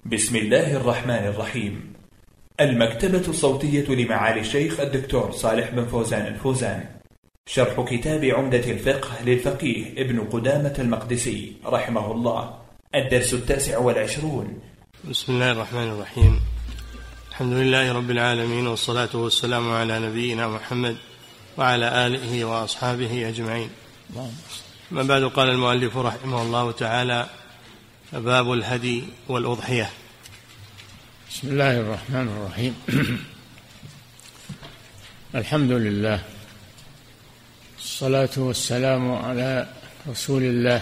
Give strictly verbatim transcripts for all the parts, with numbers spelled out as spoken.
بسم الله الرحمن الرحيم. المكتبة الصوتية لمعالي الشيخ الدكتور صالح بن فوزان الفوزان. شرح كتاب عمدة الفقه للفقيه ابن قدامة المقدسي رحمه الله. الدرس التاسع والعشرون. بسم الله الرحمن الرحيم. الحمد لله رب العالمين، والصلاة والسلام على نبينا محمد وعلى آله وأصحابه أجمعين. ما بعد، قال المؤلف رحمه الله تعالى: باب الهدي والأضحية. بسم الله الرحمن الرحيم. الحمد لله، الصلاة والسلام على رسول الله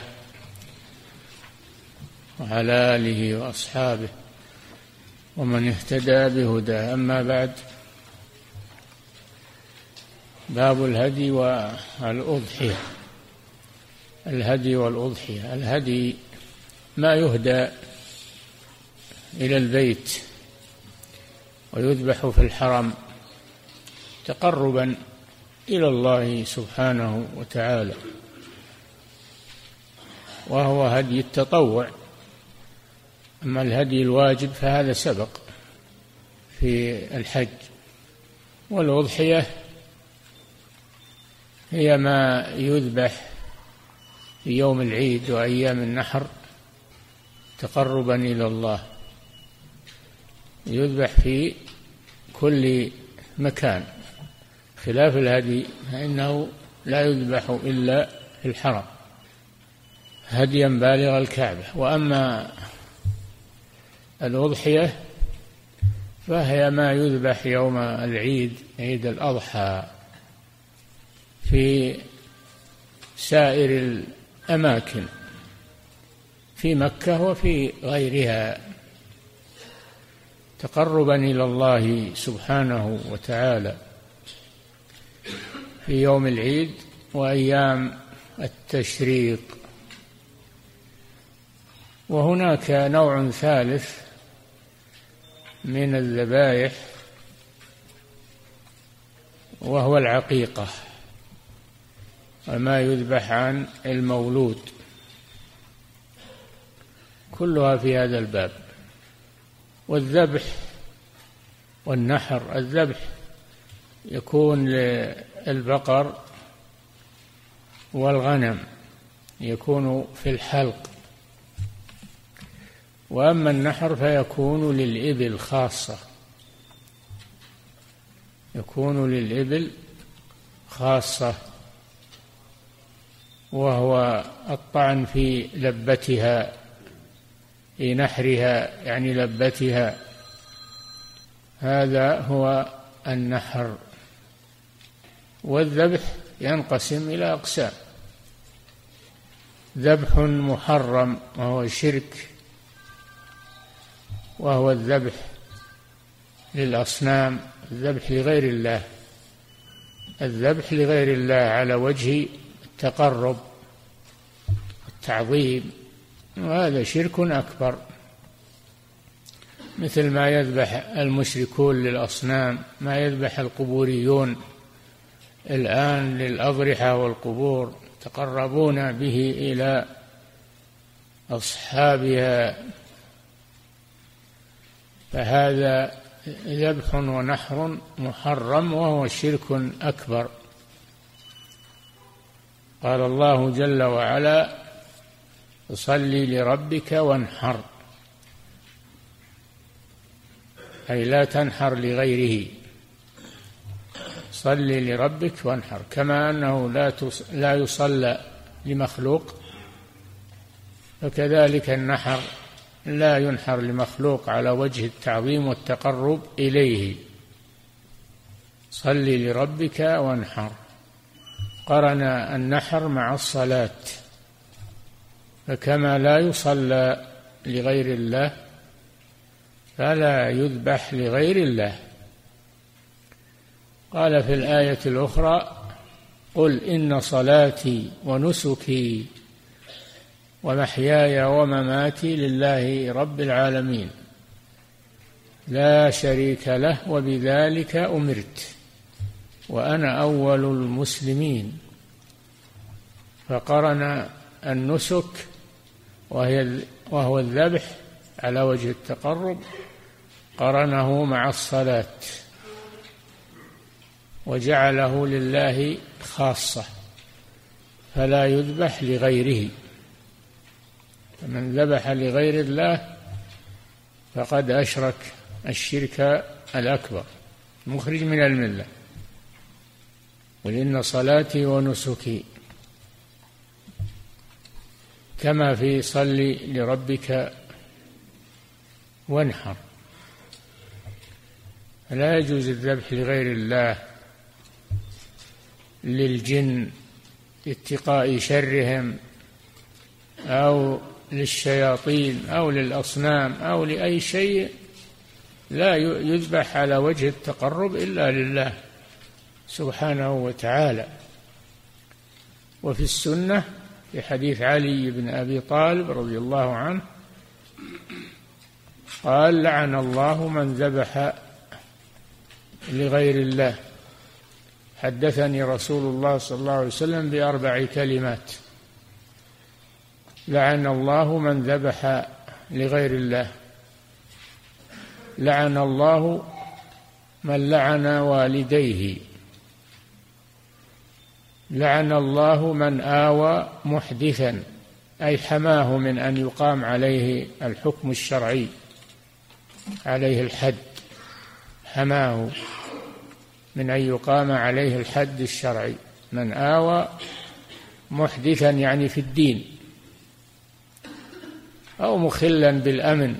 وعلى آله وأصحابه ومن اهتدى بهداه. أما بعد، باب الهدي والأضحية. الهدي والأضحية: الهدي ما يهدى إلى البيت ويذبح في الحرم تقربا إلى الله سبحانه وتعالى، وهو هدي التطوع. أما الهدي الواجب فهذا سبق في الحج. والأضحية هي ما يذبح في يوم العيد وأيام النحر تقربا إلى الله، يذبح في كل مكان، خلاف الهدي فإنه لا يذبح إلا في الحرم هديا بالغ الكعبة. وأما الأضحية فهي ما يذبح يوم العيد، عيد الأضحى، في سائر الأماكن في مكة وفي غيرها تقربا إلى الله سبحانه وتعالى في يوم العيد وأيام التشريق. وهناك نوع ثالث من الذبائح وهو العقيقة، وما يذبح عن المولود، كلها في هذا الباب. والذبح والنحر: الذبح يكون للبقر والغنم، يكون في الحلق. وأما النحر فيكون للإبل خاصة، يكون للإبل خاصة، وهو الطعن في لبتها، في نحرها يعني لبتها، هذا هو النحر. والذبح ينقسم إلى أقسام: ذبح محرم وهو شرك، وهو الذبح للأصنام، الذبح لغير الله، الذبح لغير الله على وجه التقرب والتعظيم، وهذا شرك أكبر، مثل ما يذبح المشركون للأصنام، ما يذبح القبوريون الآن للأضرحة والقبور، يتقربون به إلى أصحابها، فهذا ذبح ونحر محرم وهو شرك أكبر. قال الله جل وعلا: فصل لربك وانحر، أي لا تنحر لغيره، صل لربك وانحر. كما أنه لا لا يصلى لمخلوق، فكذلك النحر لا ينحر لمخلوق على وجه التعظيم والتقرب إليه. صل لربك وانحر، قرن النحر مع الصلاة، فكما لا يصلى لغير الله فلا يذبح لغير الله. قال في الآية الأخرى: قل إن صلاتي ونسكي ومحياي ومماتي لله رب العالمين لا شريك له وبذلك أمرت وأنا أول المسلمين. فقرن النسك وهي وهو الذبح على وجه التقرب قرنه مع الصلاة وجعله لله خاصة، فلا يذبح لغيره. فمن ذبح لغير الله فقد أشرك الشرك الأكبر مخرج من الملة. قل إن صلاتي ونسكي، كما في صل لربك وانحر. لا يجوز الذبح لغير الله للجن اتقاء شرهم أو للشياطين أو للأصنام أو لأي شيء، لا يذبح على وجه التقرب إلا لله سبحانه وتعالى. وفي السنة في حديث علي بن أبي طالب رضي الله عنه قال: لعن الله من ذبح لغير الله. حدثني رسول الله صلى الله عليه وسلم بأربع كلمات: لعن الله من ذبح لغير الله، لعن الله من لعن والديه، لعن الله من آوى محدثا أي حماه من أن يقام عليه الحكم الشرعي، عليه الحد، حماه من أن يقام عليه الحد الشرعي. من آوى محدثا يعني في الدين، أو مخلا بالأمن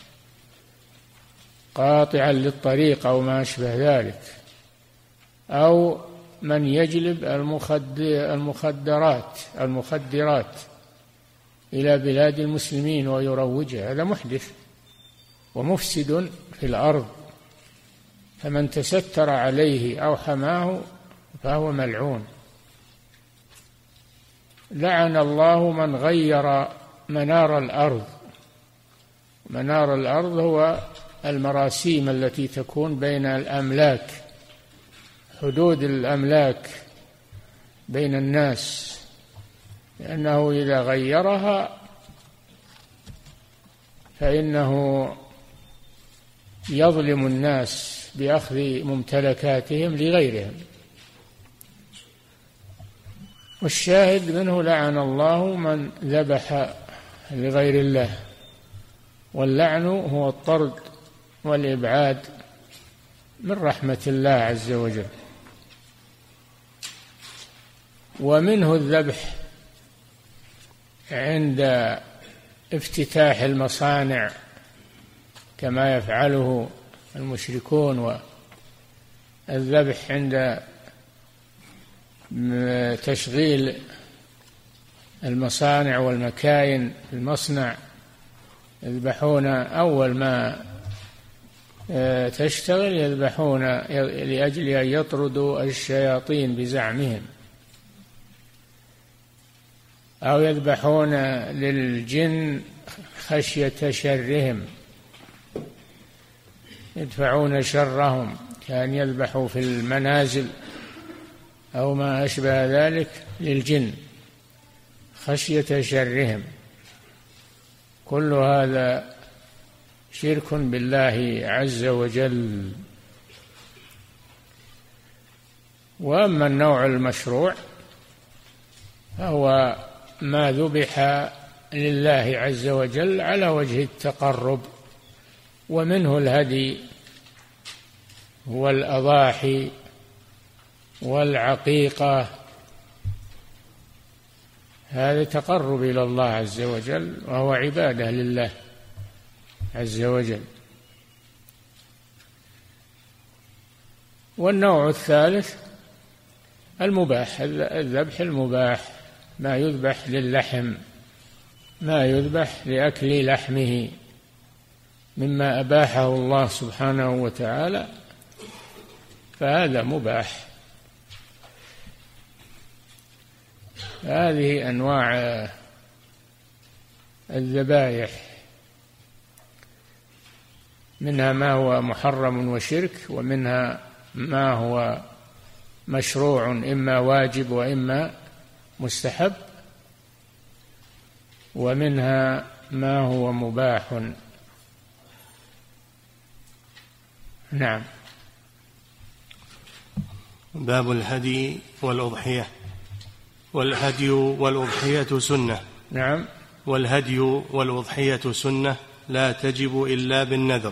قاطعا للطريق أو ما أشبه ذلك، أو من يجلب المخدرات المخدرات إلى بلاد المسلمين ويروجها، هذا محدث ومفسد في الأرض. فمن تستر عليه أو حماه فهو ملعون. لعن الله من غير منار الأرض. منار الأرض هو المراسيم التي تكون بين الأملاك، حدود الأملاك بين الناس، لأنه إذا غيرها فإنه يظلم الناس بأخذ ممتلكاتهم لغيرهم. والشاهد منه: لعن الله من ذبح لغير الله. واللعن هو الطرد والإبعاد من رحمة الله عز وجل. ومنه الذبح عند افتتاح المصانع كما يفعله المشركون، والذبح عند تشغيل المصانع والمكاين في المصنع، يذبحون أول ما تشتغل، يذبحون لأجل أن يطردوا الشياطين بزعمهم، أو يذبحون للجن خشية شرهم، يدفعون شرهم، كان يذبحوا في المنازل أو ما أشبه ذلك للجن خشية شرهم. كل هذا شرك بالله عز وجل. وأما النوع المشروع فهو ما ذبح لله عز وجل على وجه التقرب، ومنه الهدي والأضاحي والعقيقة، هذا تقرب إلى الله عز وجل وهو عبادة لله عز وجل. والنوع الثالث المباح، الذبح المباح، ما يذبح للحم، ما يذبح لأكل لحمه مما أباحه الله سبحانه وتعالى، فهذا مباح. هذه أنواع الذبائح، منها ما هو محرم وشرك، ومنها ما هو مشروع إما واجب وإما مستحب، ومنها ما هو مباح نعم. باب الهدي والأضحية. والهدي والأضحية سنة. نعم. والهدي والأضحية سنة لا تجب إلا بالنذر.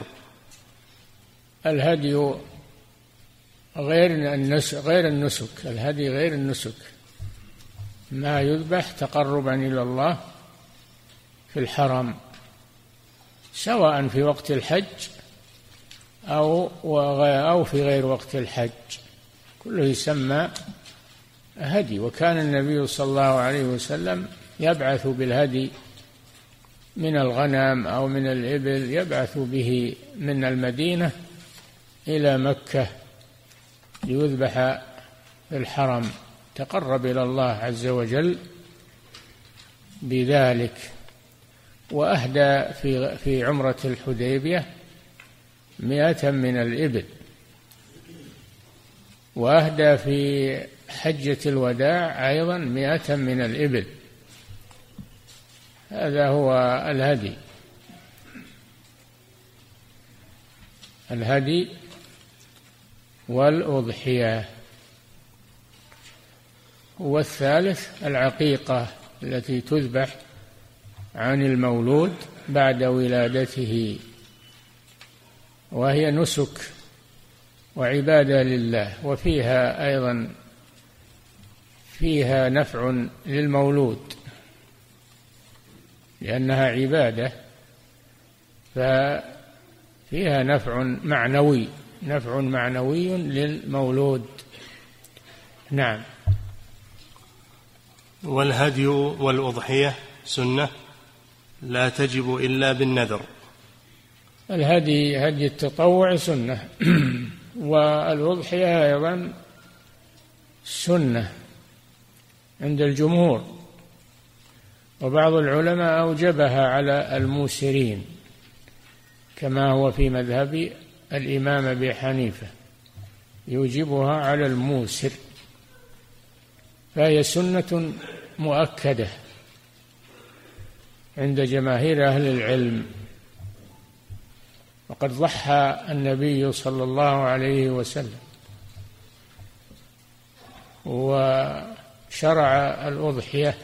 الهدي غير النسك، غير النسك الهدي غير النسك، ما يذبح تقربا إلى الله في الحرم، سواء في وقت الحج أو أو في غير وقت الحج، كله يسمى هدي. وكان النبي صلى الله عليه وسلم يبعث بالهدي من الغنم أو من الإبل، يبعث به من المدينة إلى مكة ليذبح في الحرم، تقرب إلى الله عز وجل بذلك. وأهدى في في عمرة الحديبية مئة من الإبل، وأهدى في حجة الوداع أيضا مئة من الإبل. هذا هو الهدي. الهدي والأضحية. والثالث العقيقة التي تذبح عن المولود بعد ولادته، وهي نسك وعبادة لله، وفيها أيضا فيها نفع للمولود لأنها عبادة، ففيها نفع معنوي نفع معنوي للمولود. نعم. والهدي والأضحية سنة لا تجب إلا بالنذر. الهدي هدي التطوع سنة، والأضحية أيضا سنة عند الجمهور، وبعض العلماء أوجبها على الموسرين كما هو في مذهب الإمام أبي حنيفة، يوجبها على الموسر، فهي سنة مؤكدة عند جماهير أهل العلم. وقد ضحى النبي صلى الله عليه وسلم وشرع الأضحية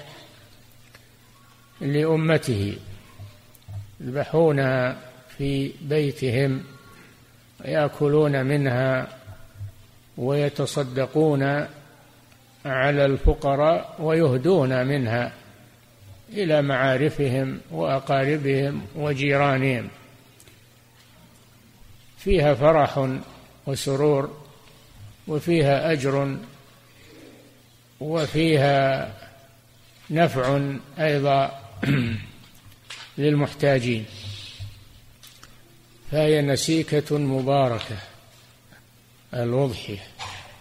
لأمته، يذبحونها في بيتهم ويأكلون منها ويتصدقون على الفقراء ويهدون منها إلى معارفهم وأقاربهم وجيرانهم. فيها فرح وسرور، وفيها أجر، وفيها نفع أيضا للمحتاجين، فهي نسيكة مباركة. الأضحية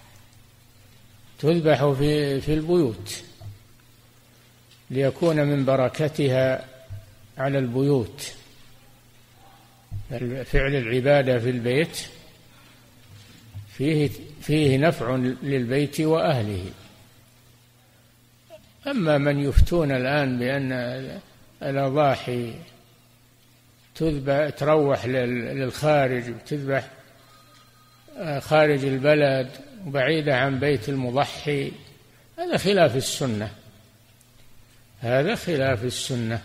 تذبح في في البيوت ليكون من بركتها على البيوت، فعل العبادة في البيت فيه فيه نفع للبيت وأهله. أما من يفتون الآن بأن الأضاحي تذبح تروح للخارج وتذبح خارج البلد وبعيدة عن بيت المضحي، هذا خلاف السنة، هذا خلاف السنة.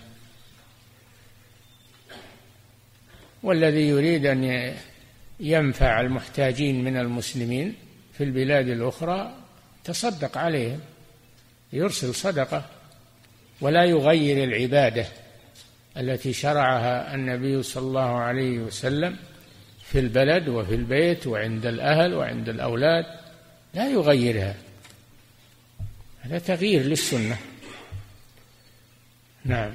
والذي يريد أن ينفع المحتاجين من المسلمين في البلاد الأخرى تصدق عليهم، يرسل صدقة، ولا يغير العبادة التي شرعها النبي صلى الله عليه وسلم في البلد وفي البيت وعند الأهل وعند الأولاد، لا يغيرها، هذا تغيير للسنة. نعم.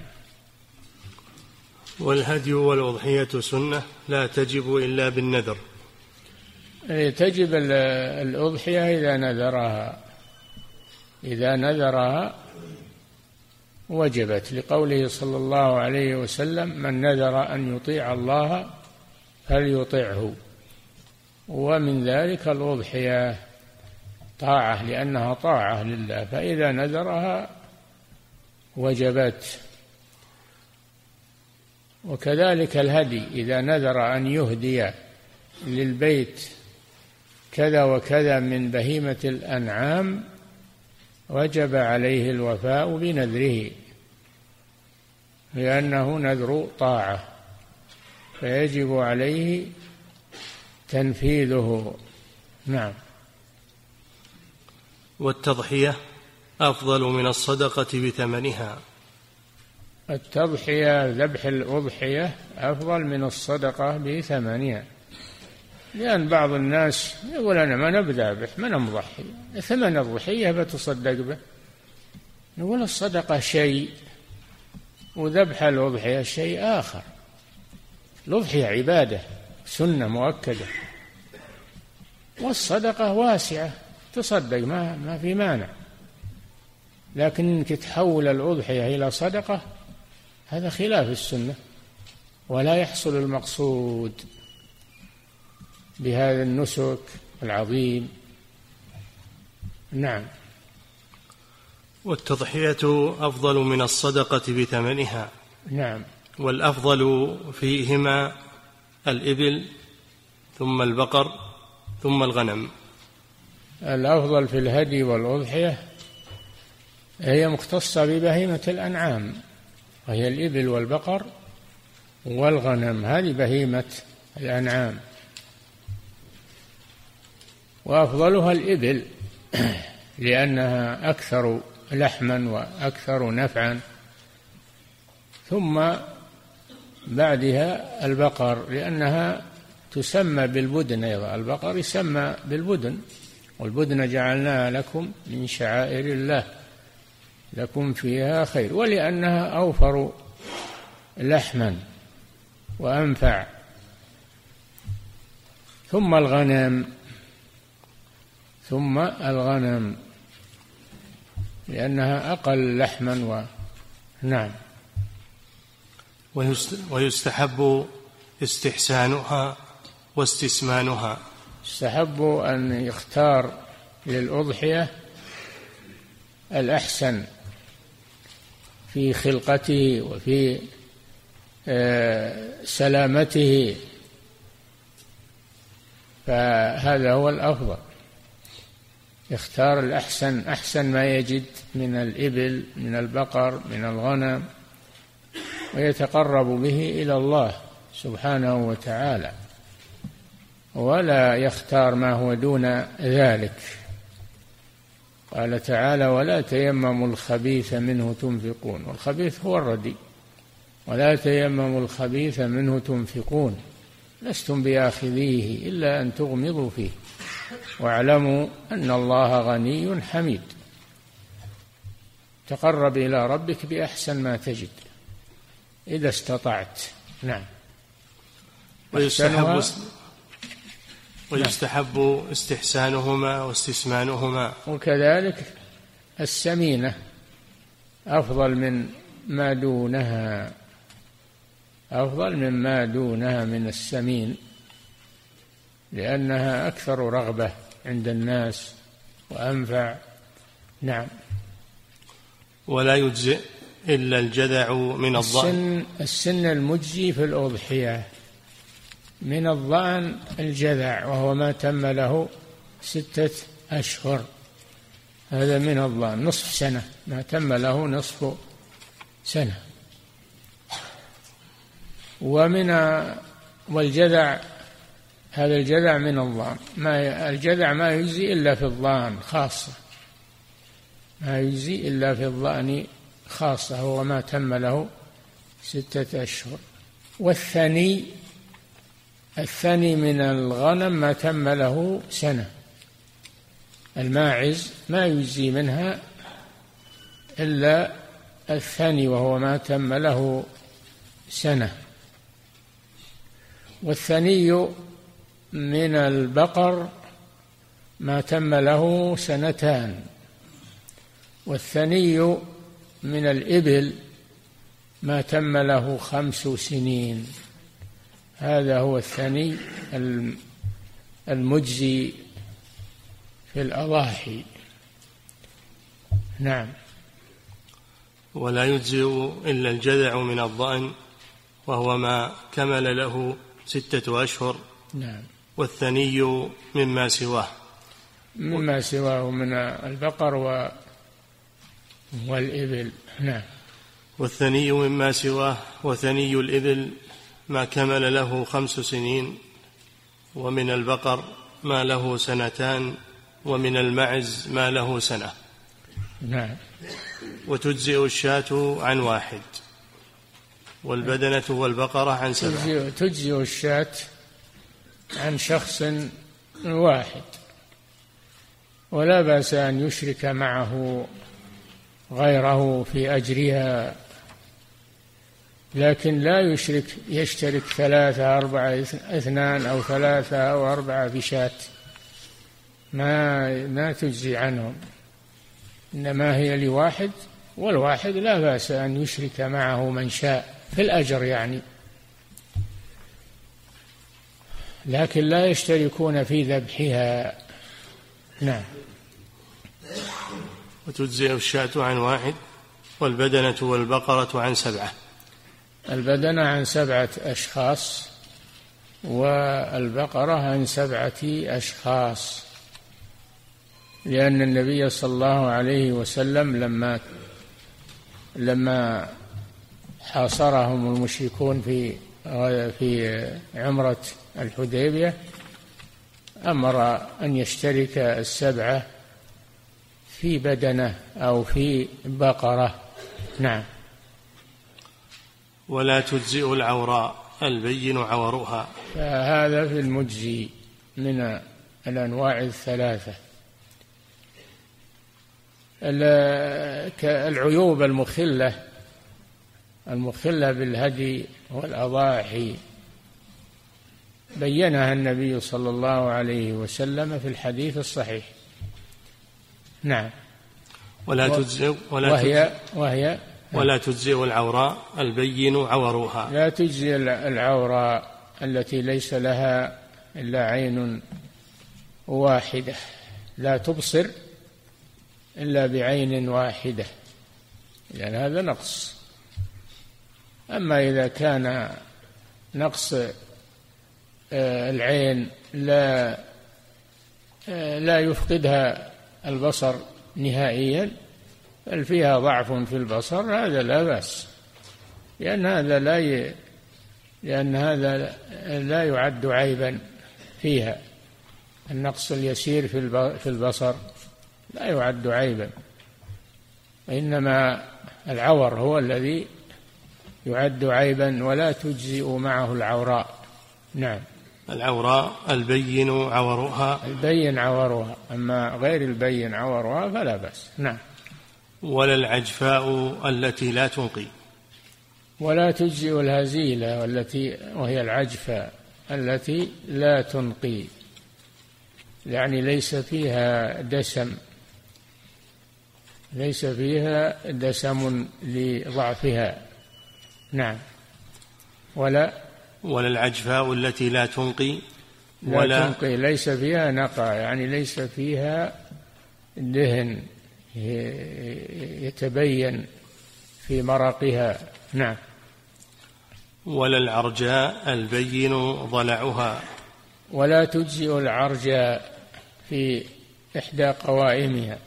والهدي والأضحية سنة لا تجب إلا بالنذر. تجب الأضحية إذا نذرها، إذا نذرها وجبت، لقوله صلى الله عليه وسلم: من نذر أن يطيع الله فليطعه. ومن ذلك الأضحية طاعة، لأنها طاعة لله، فإذا نذرها وجبت. وكذلك الهدي إذا نذر أن يهدي للبيت كذا وكذا من بهيمة الأنعام وجب عليه الوفاء بنذره، لأنه نذر طاعة فيجب عليه تنفيذه. نعم. والتضحية أفضل من الصدقة بثمنها. التضحية ذبح الأضحية أفضل من الصدقة بثمنها، لأن بعض الناس يقول أنا ما نبذبح ما نمضحي، ثمن الضحية بتصدق به. نقول الصدقة شيء وذبح الأضحية شيء آخر. الأضحية عبادة سنة مؤكدة، والصدقة واسعة تصدق ما ما في مانع، لكن إنك تحول الأضحية إلى صدقة هذا خلاف السنة، ولا يحصل المقصود بهذا النسك العظيم. نعم. والتضحية أفضل من الصدقة بثمنها. نعم. والأفضل فيهما الإبل ثم البقر ثم الغنم. الأفضل في الهدي والأضحية هي مختصة ببهيمة الأنعام، وهي الإبل والبقر والغنم، هذه بهيمة الأنعام، وأفضلها الإبل لأنها أكثر لحما وأكثر نفعا، ثم بعدها البقر لأنها تسمى بالبدن أيضا، البقر يسمى بالبدن، والبدن جعلناها لكم من شعائر الله لكم فيها خير، ولأنها أوفر لحما وأنفع. ثم الغنم ثم الغنم لأنها أقل لحما و... نعم. ويستحب استحسانها واستسمانها. يستحب أن يختار للأضحية الأحسن في خلقته وفي سلامته، فهذا هو الأفضل، يختار الأحسن، أحسن ما يجد من الإبل من البقر من الغنم، ويتقرب به إلى الله سبحانه وتعالى، ولا يختار ما هو دون ذلك. قال تعالى ولا تيمموا الخبيث منه تنفقون، والخبيث هو الردي، ولا تيمموا الخبيث منه تنفقون لستم بآخذيه إلا أن تغمضوا فيه واعلموا أن الله غني حميد. تقرب إلى ربك بأحسن ما تجد إذا استطعت. نعم. ويستحب ويستحب استحسانهما واستسمانهما. وكذلك السمينة أفضل من ما دونها، أفضل مما دونها من السمين، لأنها أكثر رغبة عند الناس وأنفع. نعم. ولا يجزئ إلا الجذع من الضأن. السن, السن المجزي في الأضحية من الضأن الجذع، وهو ما تم له ستة أشهر، هذا من الضأن نصف سنة، ما تم له نصف سنة. ومن والجذع هذا الجذع من الضأن، ما الجذع ما يجزي إلا في الضأن خاصة، ما يجزي إلا في الضأن خاصة، هو ما تم له ستة أشهر. والثني الثني من الغنم ما تم له سنة، الماعز ما يجزي منها إلا الثني وهو ما تم له سنة. والثني من البقر ما تم له سنتان. والثني من الإبل ما تم له خمس سنين. هذا هو الثني المجزي في الأضاحي. نعم. ولا يجزئ إلا الجذع من الضأن وهو ما كمل له ستة أشهر. نعم. والثني مما سواه مما سواه من البقر و والإبل. نعم. والثني مما سواه، وثني الإبل ما كمل له خمس سنين، ومن البقر ما له سنتان، ومن المعز ما له سنة. نعم. وتجزئ الشاة عن واحد، والبدنة والبقرة عن سبعة. تجزئ الشاة عن شخص واحد، ولا بأس أن يشرك معه غيره في أجرها، لكن لا يشرك يشترك ثلاثة أربعة اثنان أو ثلاثة أو أربعة في شاة، ما ما تجزي عنهم، إنما هي لواحد، والواحد لا بأس أن يشرك معه من شاء في الأجر يعني، لكن لا يشتركون في ذبحها. نعم. وتجزئ الشاة عن واحد، والبدنة والبقرة عن سبعة. البدنة عن سبعة أشخاص، والبقرة عن سبعة أشخاص، لأن النبي صلى الله عليه وسلم لما لما حاصرهم المشركون في في عمرة الحديبية أمر أن يشترك السبعة في بدنة أو في بقرة. نعم. ولا تجزئ العوراء البين عورها، فهذا في المجزي من الأنواع الثلاثة. العيوب المخلة المخلة بالهدي والأضاحي بينها النبي صلى الله عليه وسلم في الحديث الصحيح. نعم. ولا تجزئ ولا وهي تجزئ وهي ولا تجزئ العوراء البين عورها. لا تجزئ العوراء التي ليس لها إلا عين واحدة، لا تبصر إلا بعين واحدة، لأن يعني هذا نقص. أما إذا كان نقص العين لا لا يفقدها البصر نهائيا، بل فيها ضعف في البصر، هذا لا بأس، لأن هذا لا ي... لأن هذا لا يعد عيبا فيها. النقص اليسير في البصر لا يعد عيبا، وإنما العور هو الذي يعد عيبا، ولا تجزئ معه العوراء. نعم. العوراء البين عورها، البين عورها، أما غير البين عورها فلا بأس. نعم. ولا العجفاء التي لا تنقي. ولا تجزئ الهزيلة والتي وهي العجفاء التي لا تنقي، يعني ليس فيها دسم، ليس فيها دسم لضعفها. نعم. ولا ولا العجفاء التي لا تنقي، ولا لا تنقي ليس فيها نقى، يعني ليس فيها دهن يتبين في مرقها. نعم. ولا العرجاء البين ضلعها. ولا تجزئ العرجاء في إحدى قوائمها،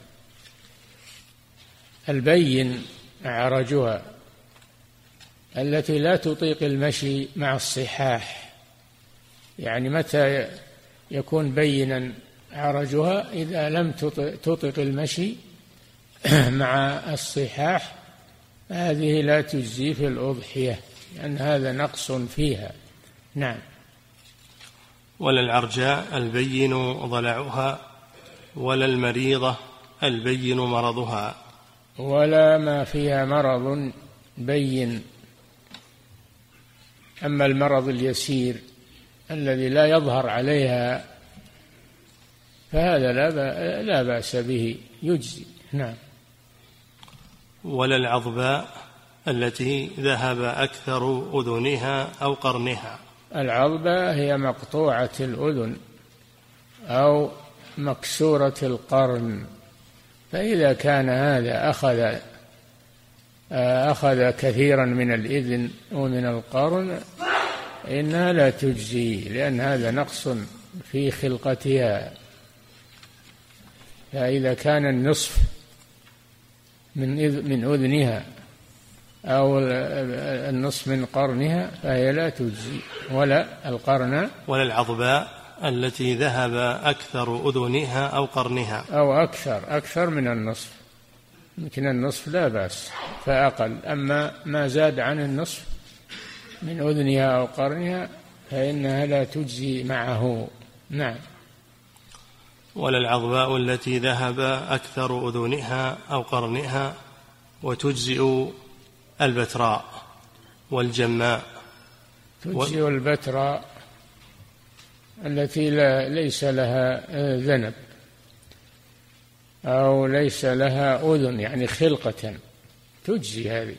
البين عرجها التي لا تطيق المشي مع الصحاح، يعني متى يكون بينا عرجها؟ إذا لم تطيق المشي مع الصحاح، هذه لا تجزي في الأضحية، لأن هذا نقص فيها. نعم. ولا العرجاء البين ضلعها، ولا المريضة البين مرضها. ولا ما فيها مرض بين. أما المرض اليسير الذي لا يظهر عليها فهذا لا بأس به، يجزي. نعم. ولا العضباء التي ذهب أكثر أذنها أو قرنها. العضباء هي مقطوعة الأذن أو مكسورة القرن، فإذا كان هذا أخذ أخذ كثيرا من الإذن ومن القرن إنها لا تجزي، لأن هذا نقص في خلقتها. فإذا كان النصف من من أذنها أو النصف من قرنها فهي لا تجزي، ولا القرن ولا العضباء التي ذهب أكثر أذنها أو قرنها، أو أكثر أكثر من النصف. يمكن النصف لا بأس فأقل، أما ما زاد عن النصف من أذنها أو قرنها فإنها لا تجزي معه. نعم. ولا العضباء التي ذهب أكثر أذنها أو قرنها، وتجزئ البتراء والجماء. تجزئ البتراء التي لا ليس لها ذنب أو ليس لها أذن، يعني خلقة، تجزي هذه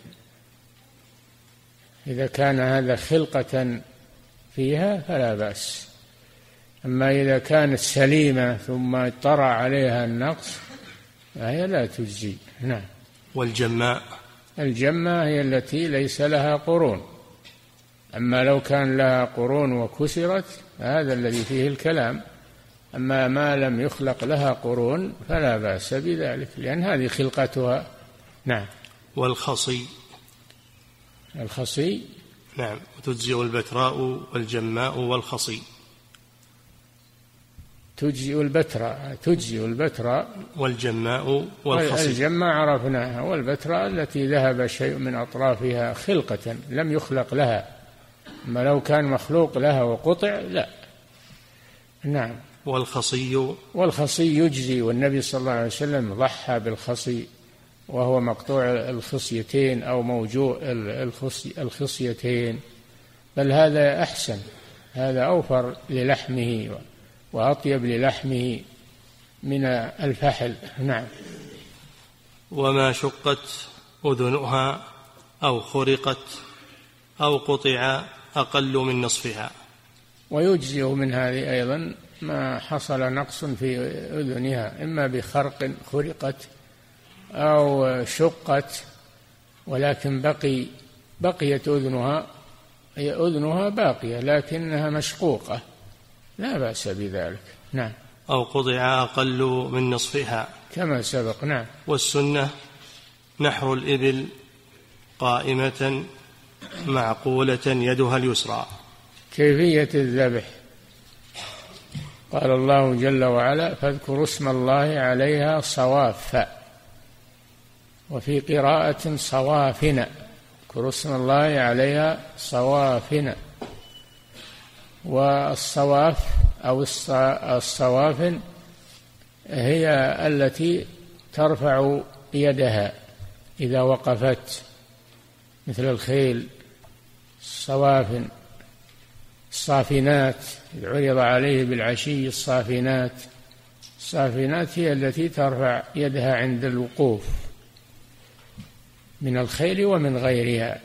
إذا كان هذا خلقة فيها فلا بأس. أما إذا كانت سليمة ثم طرأ عليها النقص فهي لا تجزي. نعم. والجماء، الجمة هي التي ليس لها قرون. أما لو كان لها قرون وكسرت هذا الذي فيه الكلام، أما ما لم يخلق لها قرون فلا بأس بذلك، لأن هذه خلقتها. نعم. والخصي، الخصي نعم، وتجزئ البتراء والجماء والخصي. تجزئ البتراء تجزئ البتراء والجماء والخصي. الجماء عرفناها، والبتراء التي ذهب شيء من أطرافها خلقة لم يخلق لها، أما لو كان مخلوق لها وقطع لا. نعم. والخصي، والخصي يجزي، والنبي صلى الله عليه وسلم ضحى بالخصي وهو مقطوع الخصيتين أو موجوع الخصيتين، بل هذا أحسن، هذا أوفر للحمه وأطيب للحمه من الفحل. نعم. وما شقت أذنها أو خرقت أو قطع أقل من نصفها. ويجزئ من هذه أيضا ما حصل نقص في أذنها، إما بخرق خرقت أو شقت ولكن بقي بقيت أذنها، هي أذنها باقية لكنها مشقوقة، لا بأس بذلك. نعم. أو قطع أقل من نصفها كما سبق. نعم. والسنة نحر الإبل قائمة معقولة يدها اليسرى. كيفية الذبح؟ قال الله جل وعلا: فاذكروا اسم الله عليها صواف، وفي قراءة صوافن، اذكروا اسم الله عليها صوافن. والصواف أو الصوافن هي التي ترفع يدها إذا وقفت، مثل الخيل. الصوافن. الصافنات عرض عليه بالعشي الصافنات. الصافنات هي التي ترفع يدها عند الوقوف من الخيل ومن غيرها.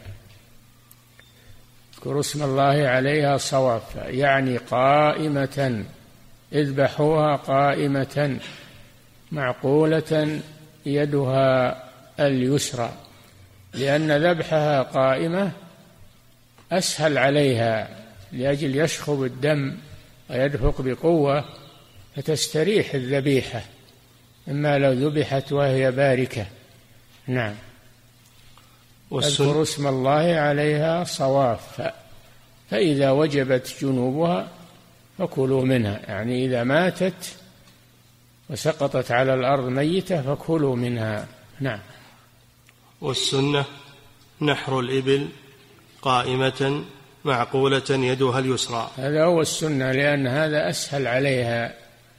اذكروا اسم الله عليها صواف، يعني قائمة، اذبحوها قائمة معقولة يدها اليسرى، لأن ذبحها قائمة أسهل عليها لأجل يشخب الدم ويدفق بقوة فتستريح الذبيحة، إما لو ذبحت وهي باركة. نعم. اذكروا اسم الله عليها صواف، فإذا وجبت جنوبها فكلوا منها، يعني إذا ماتت وسقطت على الأرض ميتة فكلوا منها. نعم. والسنة نحر الإبل قائمة معقولة يدها اليسرى، هذا هو السنة، لأن هذا أسهل عليها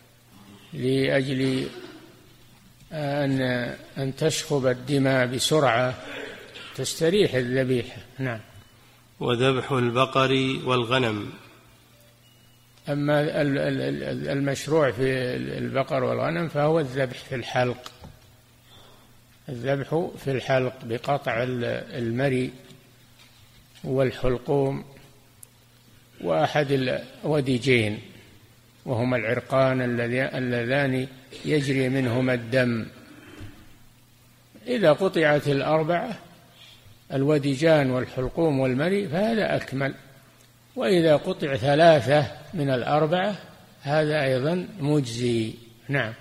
لأجل أن أن تشخب الدماء بسرعة تستريح الذبيحة. نعم. وذبح البقر والغنم. أما المشروع في البقر والغنم فهو الذبح في الحلق، الذبح في الحلق بقطع المري والحلقوم وأحد الوديجين، وهما العرقان اللذان يجري منهما الدم. إذا قطعت الأربعة، الوديجان والحلقوم والمري، فهذا أكمل. وإذا قطع ثلاثة من الأربعة هذا أيضا مجزي. نعم.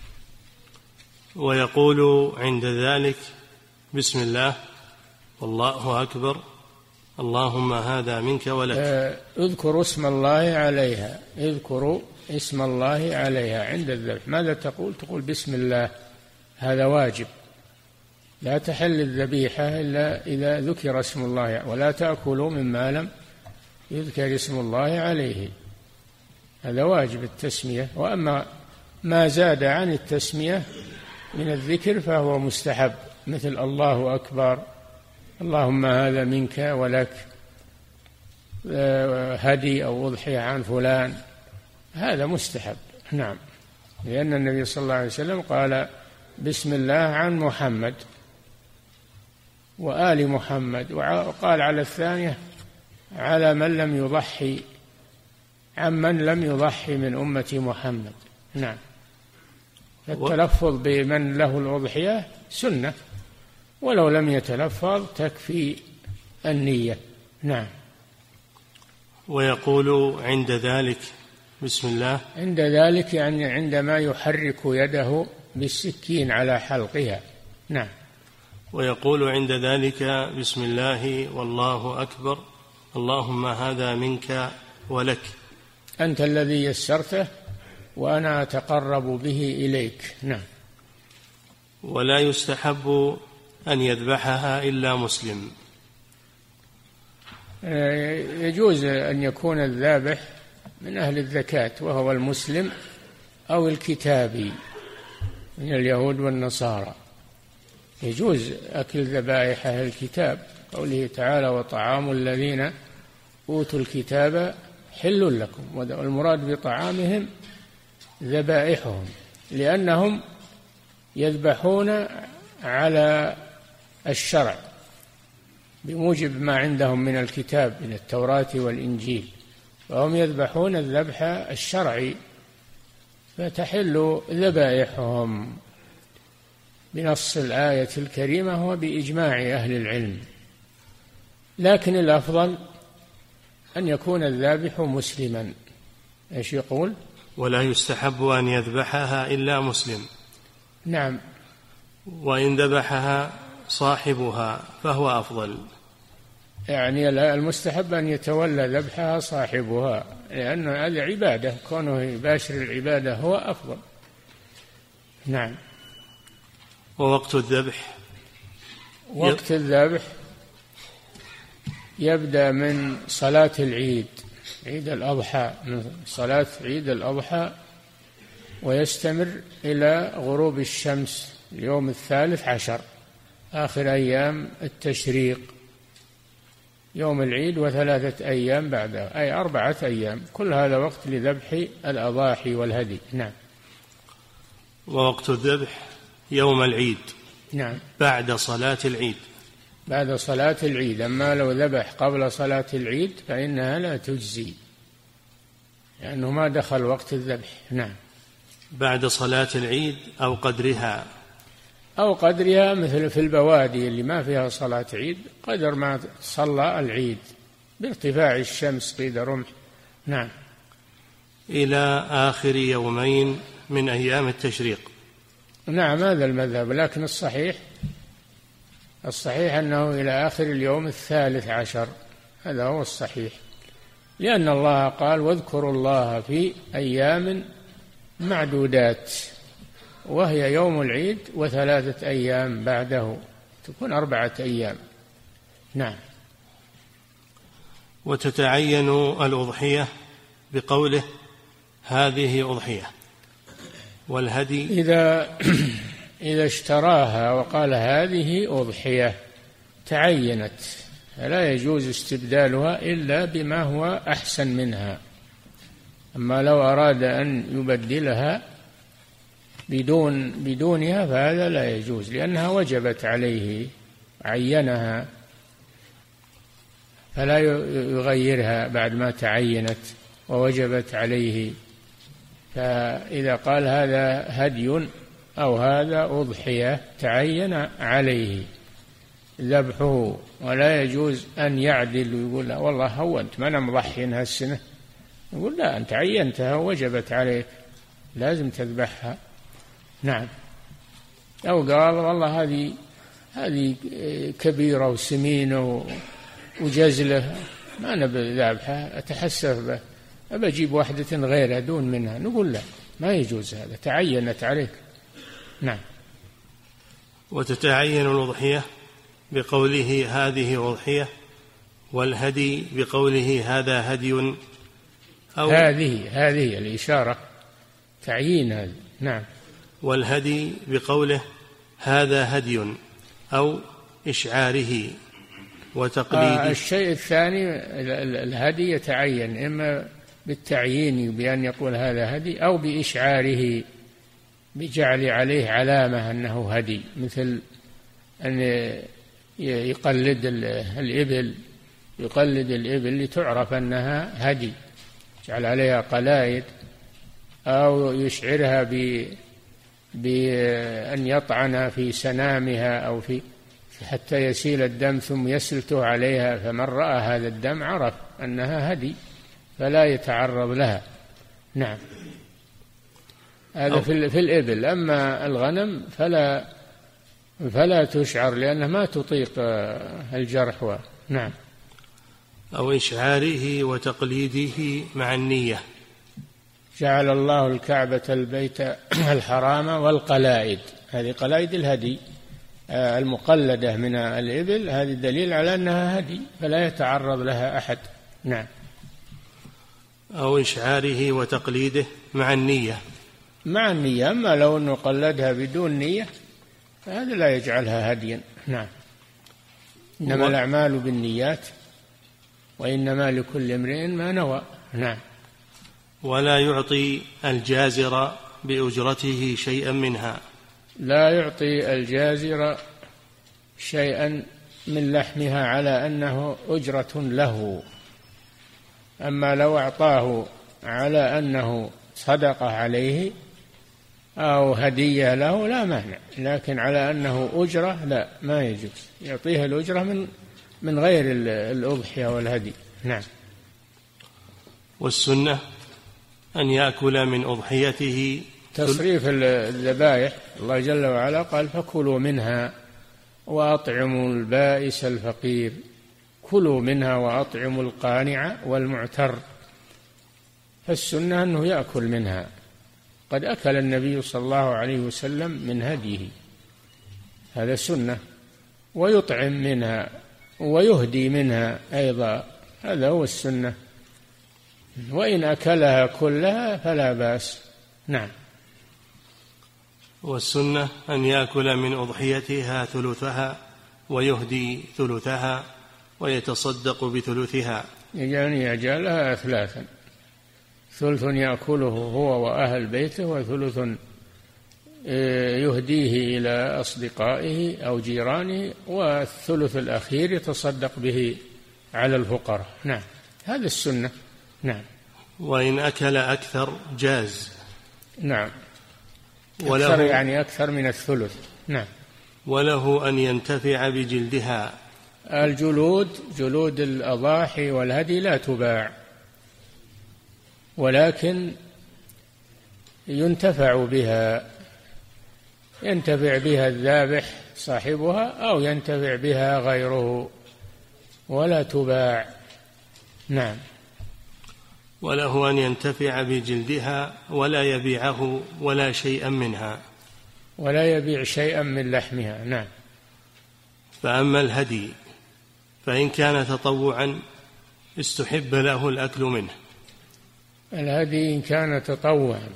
ويقول عند ذلك بسم الله والله أكبر اللهم هذا منك ولك. اذكروا اسم الله عليها، اذكروا اسم الله عليها عند الذبح. ماذا تقول؟ تقول بسم الله، هذا واجب. لا تحل الذبيحة إلا إذا ذكر اسم الله، ولا تأكلوا مما لم يذكر اسم الله عليه، هذا واجب التسمية. وأما ما زاد عن التسمية من الذكر فهو مستحب، مثل الله أكبر، اللهم هذا منك ولك، هدي أو أضحية عن فلان، هذا مستحب. نعم، لأن النبي صلى الله عليه وسلم قال بسم الله عن محمد وآل محمد، وقال على الثانية على من لم يضحي، عمن لم يضحي من أمة محمد. نعم، التلفظ بمن له الأضحية سنة، ولو لم يتلفظ تكفي النية. نعم. ويقول عند ذلك بسم الله، عند ذلك يعني عندما يحرك يده بالسكين على حلقها. نعم. ويقول عند ذلك بسم الله والله أكبر اللهم هذا منك ولك، أنت الذي يسرته وأنا أتقرب به إليك. نعم. ولا يستحب أن يذبحها إلا مسلم. يجوز أن يكون الذابح من أهل الزكاة وهو المسلم أو الكتابي من اليهود والنصارى، يجوز أكل ذبائح أهل الكتاب، قوله تعالى وطعام الذين أوتوا الكتاب حل لكم، والمراد بطعامهم ذبائحهم، لأنهم يذبحون على الشرع بموجب ما عندهم من الكتاب من التوراة والإنجيل، وهم يذبحون الذبح الشرعي، فتحل ذبائحهم بنص الآية الكريمة وبإجماع أهل العلم. لكن الأفضل أن يكون الذابح مسلما. إيش يقول؟ ولا يستحب أن يذبحها إلا مسلم. نعم. وإن ذبحها صاحبها فهو أفضل، يعني المستحب أن يتولى ذبحها صاحبها، لأن هذه عبادة، كونه يباشر العبادة هو أفضل. نعم. ووقت الذبح، وقت الذبح يبدأ من صلاة العيد، عيد الأضحى، من صلاة عيد الأضحى، ويستمر إلى غروب الشمس اليوم الثالث عشر آخر أيام التشريق، يوم العيد وثلاثة أيام بعده، أي أربعة أيام، كل هذا وقت لذبح الأضاحي والهدي. نعم. ووقت الذبح يوم العيد. نعم. بعد صلاة العيد. بعد صلاة العيد. أما لو ذبح قبل صلاة العيد فإنها لا تجزي، لأنه ما دخل وقت الذبح. نعم. بعد صلاة العيد أو قدرها. أو قدرها، مثل في البوادي اللي ما فيها صلاة عيد، قدر ما صلى العيد بارتفاع الشمس قيد رمح. نعم. إلى آخر يومين من أيام التشريق. نعم، هذا المذهب، لكن الصحيح الصحيح أنه إلى آخر اليوم الثالث عشر، هذا هو الصحيح، لأن الله قال واذكروا الله في أيام معدودات، وهي يوم العيد وثلاثة أيام بعده، تكون أربعة أيام. نعم. وتتعين الأضحية بقوله هذه أضحية، والهدي إذا إذا اشتراها وقال هذه أضحية تعينت، فلا يجوز استبدالها إلا بما هو أحسن منها. أما لو أراد أن يبدلها بدون بدونها فهذا لا يجوز، لأنها وجبت عليه، عينها، فلا يغيرها بعد ما تعينت ووجبت عليه. فإذا قال هذا هدي أو هذا أضحية تعين عليه ذبحه، ولا يجوز أن يعدل ويقول والله هونت ما أنا مضحين هالسنة، يقول لا أنت عينتها وجبت عليك لازم تذبحها. نعم. أو قال والله هذه هذه كبيرة وسمينة وجزلة ما أنا بذبحها أتحسف به أبى أجيب واحدة غيرها دون منها، نقول لا ما يجوز هذا، تعينت عليك. نعم. وتتعين الأضحية بقوله هذه أضحية، والهدي بقوله هذا هدي، أو هذه هذه الإشارة تعيين هذه. نعم. والهدي بقوله هذا هدي أو إشعاره وتقليده. آه الشيء الثاني الهدي يتعين إما بالتعيين بأن يقول هذا هدي أو بإشعاره بجعل عليه علامة أنه هدي، مثل أن يقلد الإبل يقلد الإبل لتعرف أنها هدي، يجعل عليها قلائد، أو يشعرها ب بأن يطعن في سنامها أو في حتى يسيل الدم ثم يسلته عليها، فمن رأى هذا الدم عرف أنها هدي فلا يتعرض لها. نعم. هذا في, في الإبل. أما الغنم فلا فلا تشعر لأنها ما تطيق الجرح. نعم. أو إشعاره وتقليده مع النية. جعل الله الكعبة البيت الحرام والقلائد، هذه قلائد الهدي المقلدة من الإبل، هذه دليل على أنها هدي فلا يتعرض لها أحد. نعم. أو إشعاره وتقليده مع النية. مع النية. أما لو أنه قلدها بدون نية فهذا لا يجعلها هديا. نعم. إنما و... الأعمال بالنيات وإنما لكل امرئ ما نوى. نعم. ولا يعطي الجازر بأجرته شيئا منها. لا يعطي الجازر شيئا من لحمها على أنه أجرة له. أما لو أعطاه على أنه صدقة عليه أو هدية له لا مانع، لكن على أنه أجرة لا، ما يجوز يعطيها الأجرة من من غير الأضحية والهدي. نعم. والسنة أن يأكل من أضحيته. تصريف الذبائح، الله جل وعلا قال فكلوا منها وأطعموا البائس الفقير، كلوا منها وأطعموا القانع والمعتر، فالسنة أنه يأكل منها. قد أكل النبي صلى الله عليه وسلم من هديه، هذا سنة، ويطعم منها ويهدي منها أيضا، هذا هو السنة، وإن أكلها كلها فلا بأس. نعم. والسنة أن يأكل من أضحيتها ثلثها ويهدي ثلثها ويتصدق بثلثها، يعني يجعلها ثلاثا، ثلث يأكله هو وأهل بيته، وثلث يهديه إلى أصدقائه أو جيرانه، والثلث الأخير يتصدق به على الفقراء. نعم. هذا السنة. نعم. وإن أكل أكثر جاز. نعم. أكثر يعني أكثر من الثلث. نعم. وله أن ينتفع بجلدها. الجلود، جلود الأضاحي والهدي لا تباع، ولكن ينتفع بها، ينتفع بها الذابح صاحبها أو ينتفع بها غيره، ولا تباع. نعم. وله أن ينتفع بجلدها ولا يبيعه ولا شيئا منها، ولا يبيع شيئا من لحمها. نعم. فأما الهدي فإن كان تطوعا استحب له الأكل منه. الهدي إن كان تطوعا،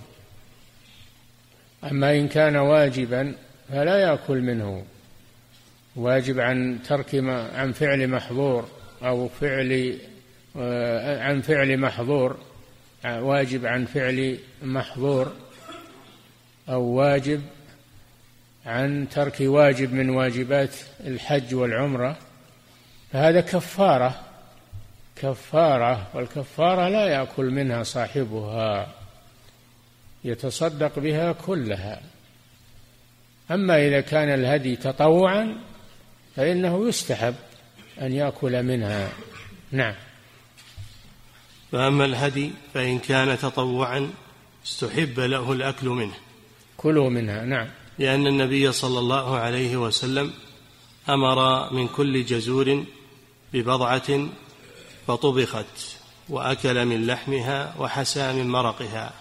أما إن كان واجبا فلا يأكل منه، واجب عن ترك ما عن فعل محظور أو فعل عن فعل محظور، واجب عن فعل محظور، أو واجب عن ترك واجب من واجبات الحج والعمرة، فهذا كفارة كفارة والكفارة لا يأكل منها صاحبها، يتصدق بها كلها. أما إذا كان الهدي تطوعا فإنه يستحب أن يأكل منها. نعم. فأما الهدي فإن كان تطوعا استحب له الأكل منه. كلوا منها. نعم. لأن النبي صلى الله عليه وسلم أمر من كل جزور ببضعة فطبخت وأكل من لحمها وحسى من مرقها.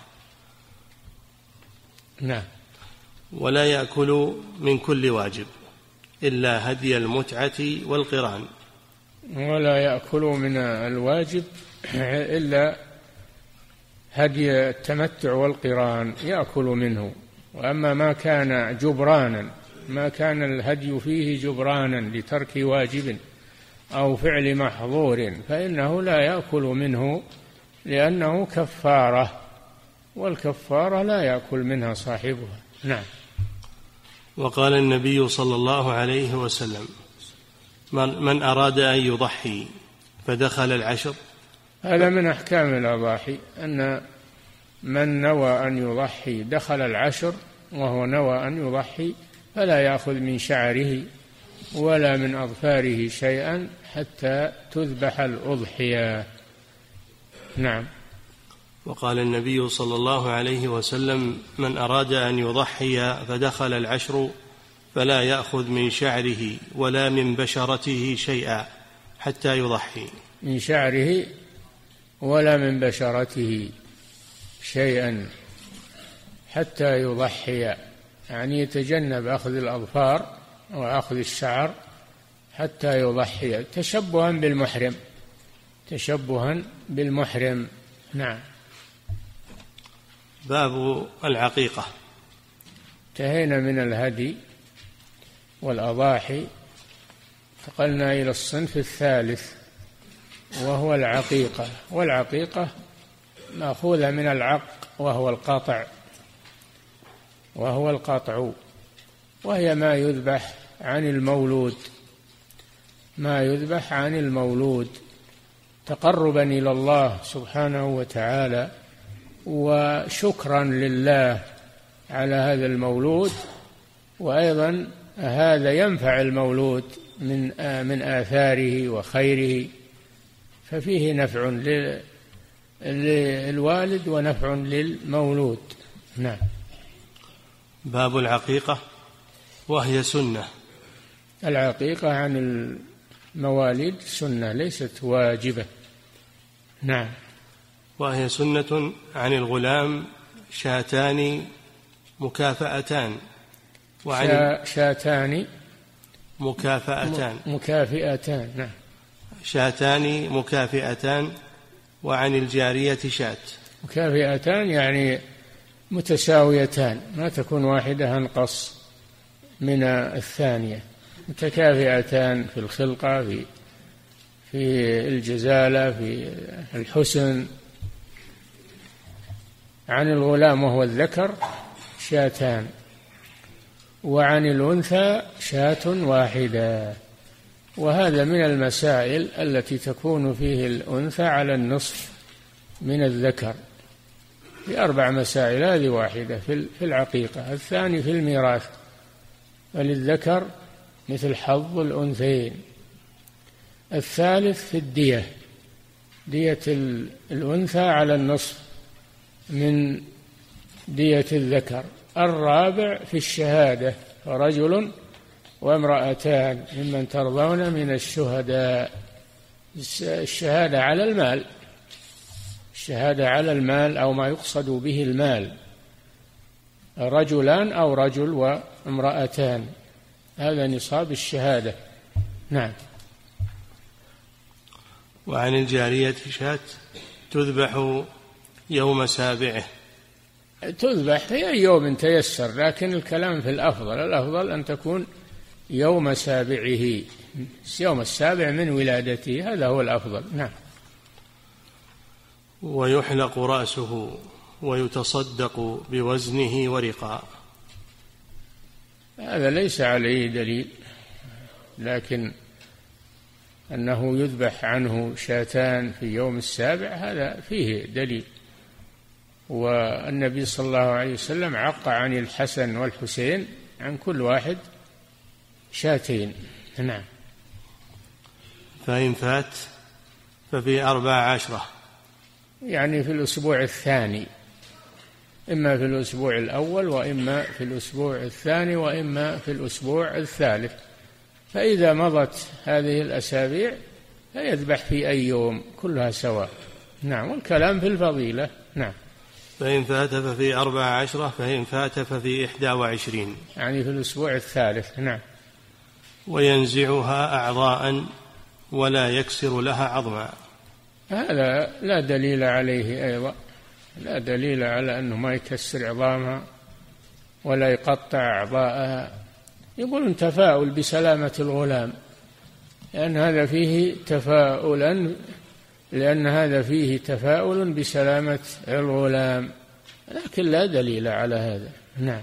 نعم. ولا يأكل من كل واجب إلا هدي المتعة والقران. ولا يأكل من الواجب إلا هدي التمتع والقران يأكل منه. وأما ما كان جبرانا، ما كان الهدي فيه جبرانا لترك واجب أو فعل محظور، فإنه لا يأكل منه لأنه كفارة، والكفارة لا يأكل منها صاحبها. نعم. وقال النبي صلى الله عليه وسلم: من أراد أن يضحي فدخل العشر. هذا من أحكام الأضاحي، أن من نوى أن يضحي دخل العشر، وهو نوى أن يضحي فلا يأخذ من شعره ولا من أظفاره شيئا حتى تذبح الأضحية. نعم. وقال النبي صلى الله عليه وسلم: من أراد أن يضحي فدخل العشر فلا يأخذ من شعره ولا من بشرته شيئا حتى يضحي. من شعره ولا من بشرته شيئا حتى يضحي، يعني يتجنب أخذ الأظفار وأخذ الشعر حتى يضحي، تشبها بالمحرم، تشبها بالمحرم. نعم. باب العقيقة. انتهينا من الهدي والأضاحي، انتقلنا إلى الصنف الثالث وهو العقيقة. والعقيقة مأخوذة من العق وهو القطع، وهو القطع، وهي ما يذبح عن المولود، ما يذبح عن المولود تقربا إلى الله سبحانه وتعالى وشكرا لله على هذا المولود، وأيضا هذا ينفع المولود من من آثاره وخيره، ففيه نفع للوالد ونفع للمولود. نعم. باب العقيقة وهي سنة. العقيقة عن المواليد سنة ليست واجبة. نعم. وهي سنة عن الغلام شاتان مكافأتان، وعن شاتان مكافأتان مكافئتان. نعم. شاتان مكافئتان، وعن الجارية شات. مكافئتان يعني متساويتان، ما تكون واحدة أنقص من الثانية، متكافئتان في الخلقة، في في الجزالة، في الحسن. عن الغلام وهو الذكر شاتان، وعن الأنثى شاة واحدة. وهذا من المسائل التي تكون فيه الأنثى على النصف من الذكر، في أربع مسائل، هذه واحدة في العقيقة. الثاني في الميراث، وللذكر مثل حظ الأنثيين. الثالث في الدية، دية الأنثى على النصف من دية الذكر. الرابع في الشهادة، رجل وامرأتان ممن ترضون من الشهداء. الشهادة على المال، الشهادة على المال أو ما يقصد به المال، رجلان أو رجل وامرأتان، هذا نصاب الشهادة. نعم. وعن الجارية شاة تذبح يوم سابعه. تذبح في أي يوم تيسر، لكن الكلام في الأفضل، الأفضل أن تكون يوم سابعه، يوم السابع من ولادته، هذا هو الأفضل. نعم. ويحلق رأسه ويتصدق بوزنه ورقاء. هذا ليس عليه دليل، لكن أنه يذبح عنه شاتان في يوم السابع هذا فيه دليل. والنبي صلى الله عليه وسلم عق عن الحسن والحسين عن كل واحد شاتين. نعم. فإن فات ففي أربع عشرة، يعني في الأسبوع الثاني، إما في الأسبوع الأول وإما في الأسبوع الثاني وإما في الأسبوع الثالث. فإذا مضت هذه الأسابيع فيذبح في أي يوم، كلها سواء. نعم. والكلام في الفضيلة. نعم. فإن فات ففي أربع عشرة، فإن فات ففي إحدى وعشرين، يعني في الأسبوع الثالث. نعم. وينزعها أعضاء ولا يكسر لها عظما. هذا لا دليل عليه أيضا، لا دليل على أنه ما يكسر عظامها ولا يقطع أعضاءها. يقولون تفاؤل بسلامة الغلام، لأن هذا فيه تفاؤلا لأن هذا فيه تفاؤل بسلامة الغلام، لكن لا دليل على هذا. نعم.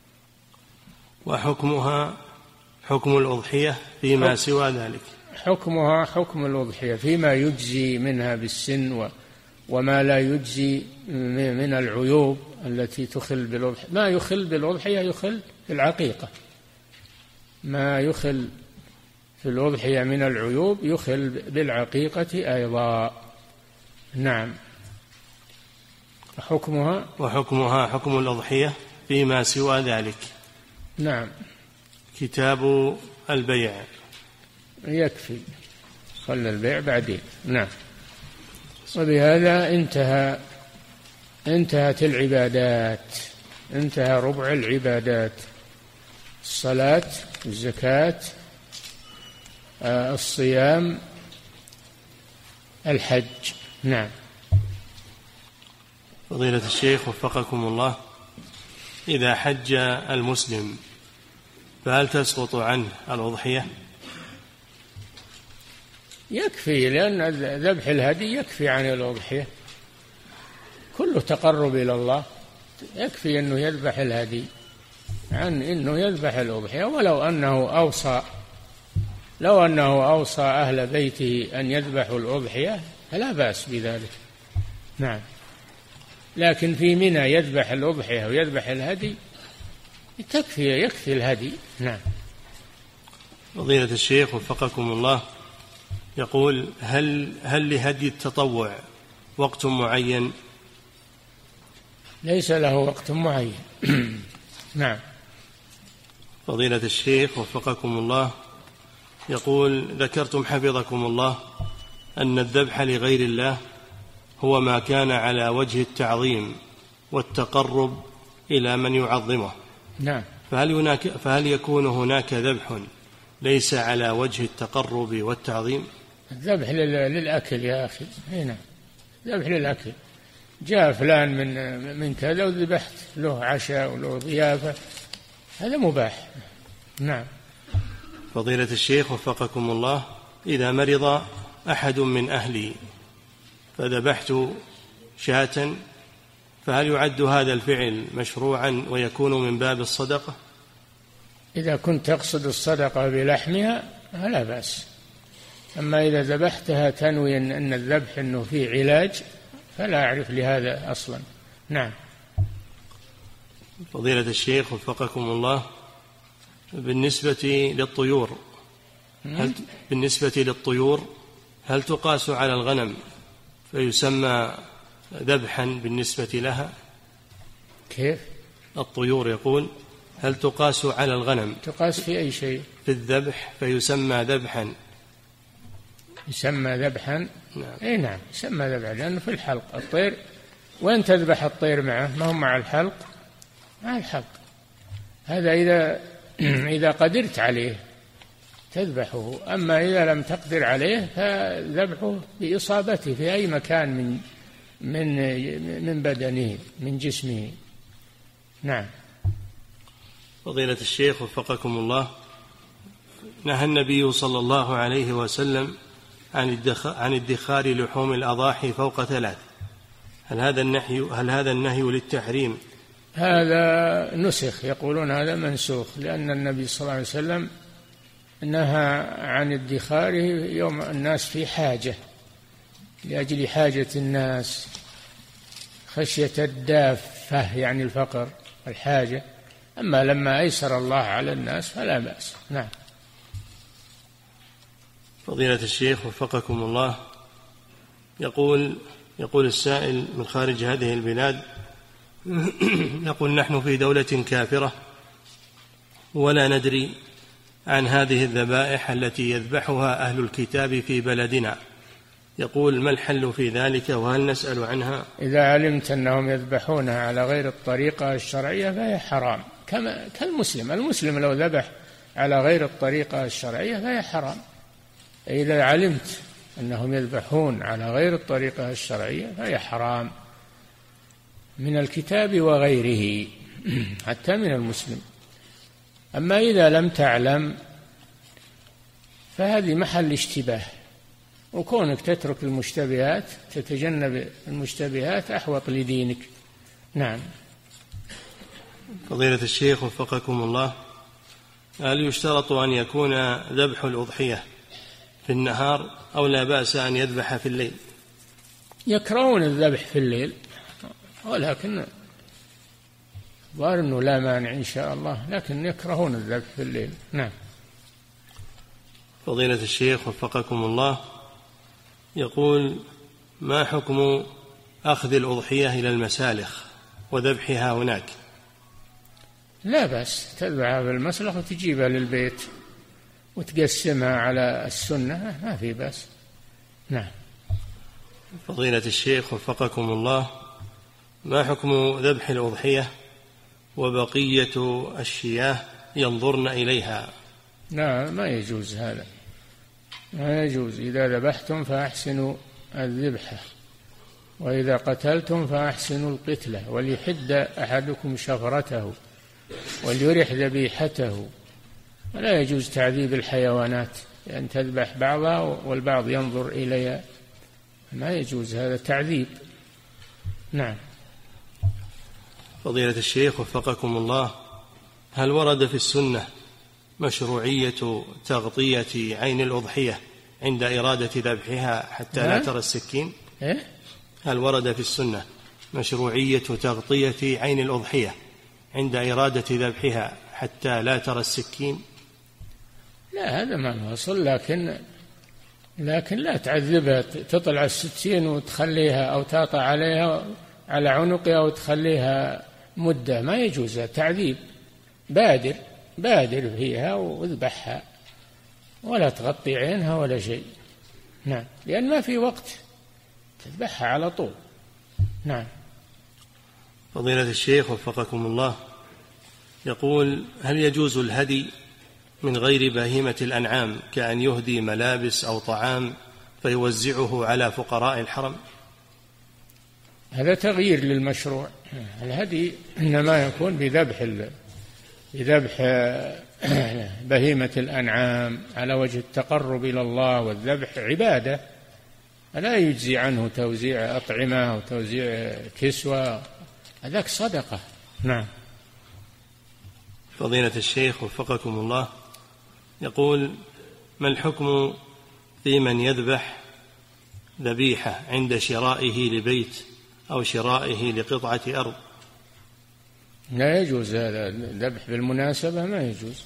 وحكمها حكم الأضحية فيما حكم سوى ذلك. حكمها حكم الأضحية فيما يجزي منها بالسن وما لا يجزي من العيوب التي تخل بالأضحية. ما يخل بالأضحية يخل في العقيقة، ما يخل في الأضحية من العيوب يخل بالعقيقة أيضا. نعم. حكمها وحكمها حكم الأضحية فيما سوى ذلك. نعم. كتاب البيع يكفي، خلى البيع بعدين. نعم. وبهذا انتهى انتهت العبادات، انتهى ربع العبادات: الصلاة، الزكاة، الصيام، الحج. نعم. فضيلة الشيخ وفقكم الله، إذا حج المسلم فهل تسقط عنه الأضحية؟ يكفي، لأن ذبح الهدي يكفي عن الأضحية، كله تقرب إلى الله، يكفي أنه يذبح الهدي عن أنه يذبح الأضحية. ولو أنه أوصى لو أنه أوصى أهل بيته أن يذبحوا الأضحية فلا بأس بذلك. نعم. لكن في منى يذبح الأضحية ويذبح الهدي، تكفي يكفي الهدي. نعم. فضيلة الشيخ وفقكم الله، يقول: هل هل لهدي التطوع وقت معين؟ ليس له وقت معين. نعم. فضيلة الشيخ وفقكم الله، يقول: ذكرتم حفظكم الله أن الذبح لغير الله هو ما كان على وجه التعظيم والتقرب إلى من يعظمه. نعم. فهل هناك فهل يكون هناك ذبح ليس على وجه التقرب والتعظيم؟ الذبح للأكل يا أخي. هنا ذبح للأكل، جاء فلان من من كذا وذبحت له عشاء وله ضيافة، هذا مباح. نعم. فضيلة الشيخ وفقكم الله، إذا مرض أحد من أهلي فذبحت شاة، فهل يعد هذا الفعل مشروعا ويكون من باب الصدقة؟ إذا كنت تقصد الصدقة بلحمها فلا بأس، أما إذا ذبحتها تنوي أن الذبح أنه فيه علاج فلا أعرف لهذا أصلا. نعم. فضيلة الشيخ وفقكم الله، بالنسبة للطيور هل بالنسبة للطيور هل تقاس على الغنم فيسمى ذبحا بالنسبة لها؟ كيف؟ الطيور يقول: هل تقاس على الغنم؟ تقاس في أي شيء؟ في الذبح فيسمى ذبحا. يسمى ذبحا؟ نعم. اي نعم يسمى ذبحا، لأنه في الحلق. الطير وين تذبح الطير معه؟ ما هم مع الحلق؟ مع الحلق. هذا إذا إذا قدرت عليه تذبحه، أما إذا لم تقدر عليه فذبحه بإصابته في أي مكان من من من بدنه من جسمه. نعم. فضيلة الشيخ وفقكم الله، نهى النبي صلى الله عليه وسلم عن ادخار لحوم الأضاحي فوق ثلاث، هل هذا النهي هل هذا النهي للتحريم؟ هذا نسخ، يقولون هذا منسوخ، لأن النبي صلى الله عليه وسلم نهى عن ادخاره يوم الناس في حاجة، لأجل حاجة الناس، خشية الدافة يعني الفقر الحاجة. أما لما أيسر الله على الناس فلا بأس. نعم. فضيلة الشيخ وفقكم الله، يقول: يقول السائل من خارج هذه البلاد، يقول نحن في دولة كافرة ولا ندري عن هذه الذبائح التي يذبحها أهل الكتاب في بلدنا، يقول ما الحل في ذلك وهل نسأل عنها؟ إذا علمت أنهم يذبحونها على غير الطريقة الشرعية فهي حرام، كما كالمسلم، المسلم لو ذبح على غير الطريقة الشرعية فهي حرام. إذا علمت أنهم يذبحون على غير الطريقة الشرعية فهي حرام من الكتاب وغيره حتى من المسلم. أما إذا لم تعلم فهذه محل اشتباه، وكونك تترك المشتبهات تتجنب المشتبهات أحوط لدينك. نعم. فضيلة الشيخ وفقكم الله، هل يشترط أن يكون ذبح الأضحية في النهار أو لا بأس أن يذبح في الليل؟ يكرهون الذبح في الليل، ولكن ظاهر أنه لا مانع إن شاء الله، لكن يكرهون الذبح في الليل. نعم. فضيلة الشيخ وفقكم الله، يقول ما حكم أخذ الأضحية إلى المسالخ وذبحها هناك؟ لا بأس، تذبحها في المسلخ وتجيبها للبيت وتقسمها على السنة، ما في بأس. نعم. فضيلة الشيخ وفقكم الله، ما حكم ذبح الأضحية وبقية الشياه ينظرن إليها؟ لا، ما يجوز هذا، ما يجوز. إذا ذبحتم فأحسنوا الذبحة، وإذا قتلتم فأحسنوا القتلة، وليحد أحدكم شفرته وليرح ذبيحته. ولا يجوز تعذيب الحيوانات، لأن تذبح بعضها والبعض ينظر إليها، ما يجوز هذا تعذيب. نعم. فضيلة الشيخ وفقكم الله، هل ورد في السنة مشروعية تغطية عين الأضحية عند إرادة ذبحها حتى لا ترى السكين؟ إيه؟ هل ورد في السنة مشروعية تغطية عين الأضحية عند إرادة ذبحها حتى لا ترى السكين؟ لا، هذا ما وصل، لكن لكن لا تعذبها، تطلع السكين وتخليها أو تقطع عليها على عنقها وتخليها مدة، ما يجوز تعذيب. بادر بادر فيها واذبحها، ولا تغطي عينها ولا شيء. نعم، لأن ما في وقت، تذبحها على طول. نعم. فضيلة الشيخ وفقكم الله، يقول هل يجوز الهدي من غير بهيمة الأنعام، كأن يهدي ملابس أو طعام فيوزعه على فقراء الحرم؟ هذا تغيير للمشروع. الهدي إنما يكون بذبح بذبح بهيمة الأنعام على وجه التقرب إلى الله، والذبح عبادة، لا يجزي عنه توزيع أطعمة أو توزيع كسوة، هذاك صدقة. نعم. فضيلة الشيخ وفقكم الله، يقول ما الحكم في من يذبح ذبيحة عند شرائه لبيت أو شرائه لقطعة أرض؟ لا يجوز هذا الذبح بالمناسبة، ما يجوز،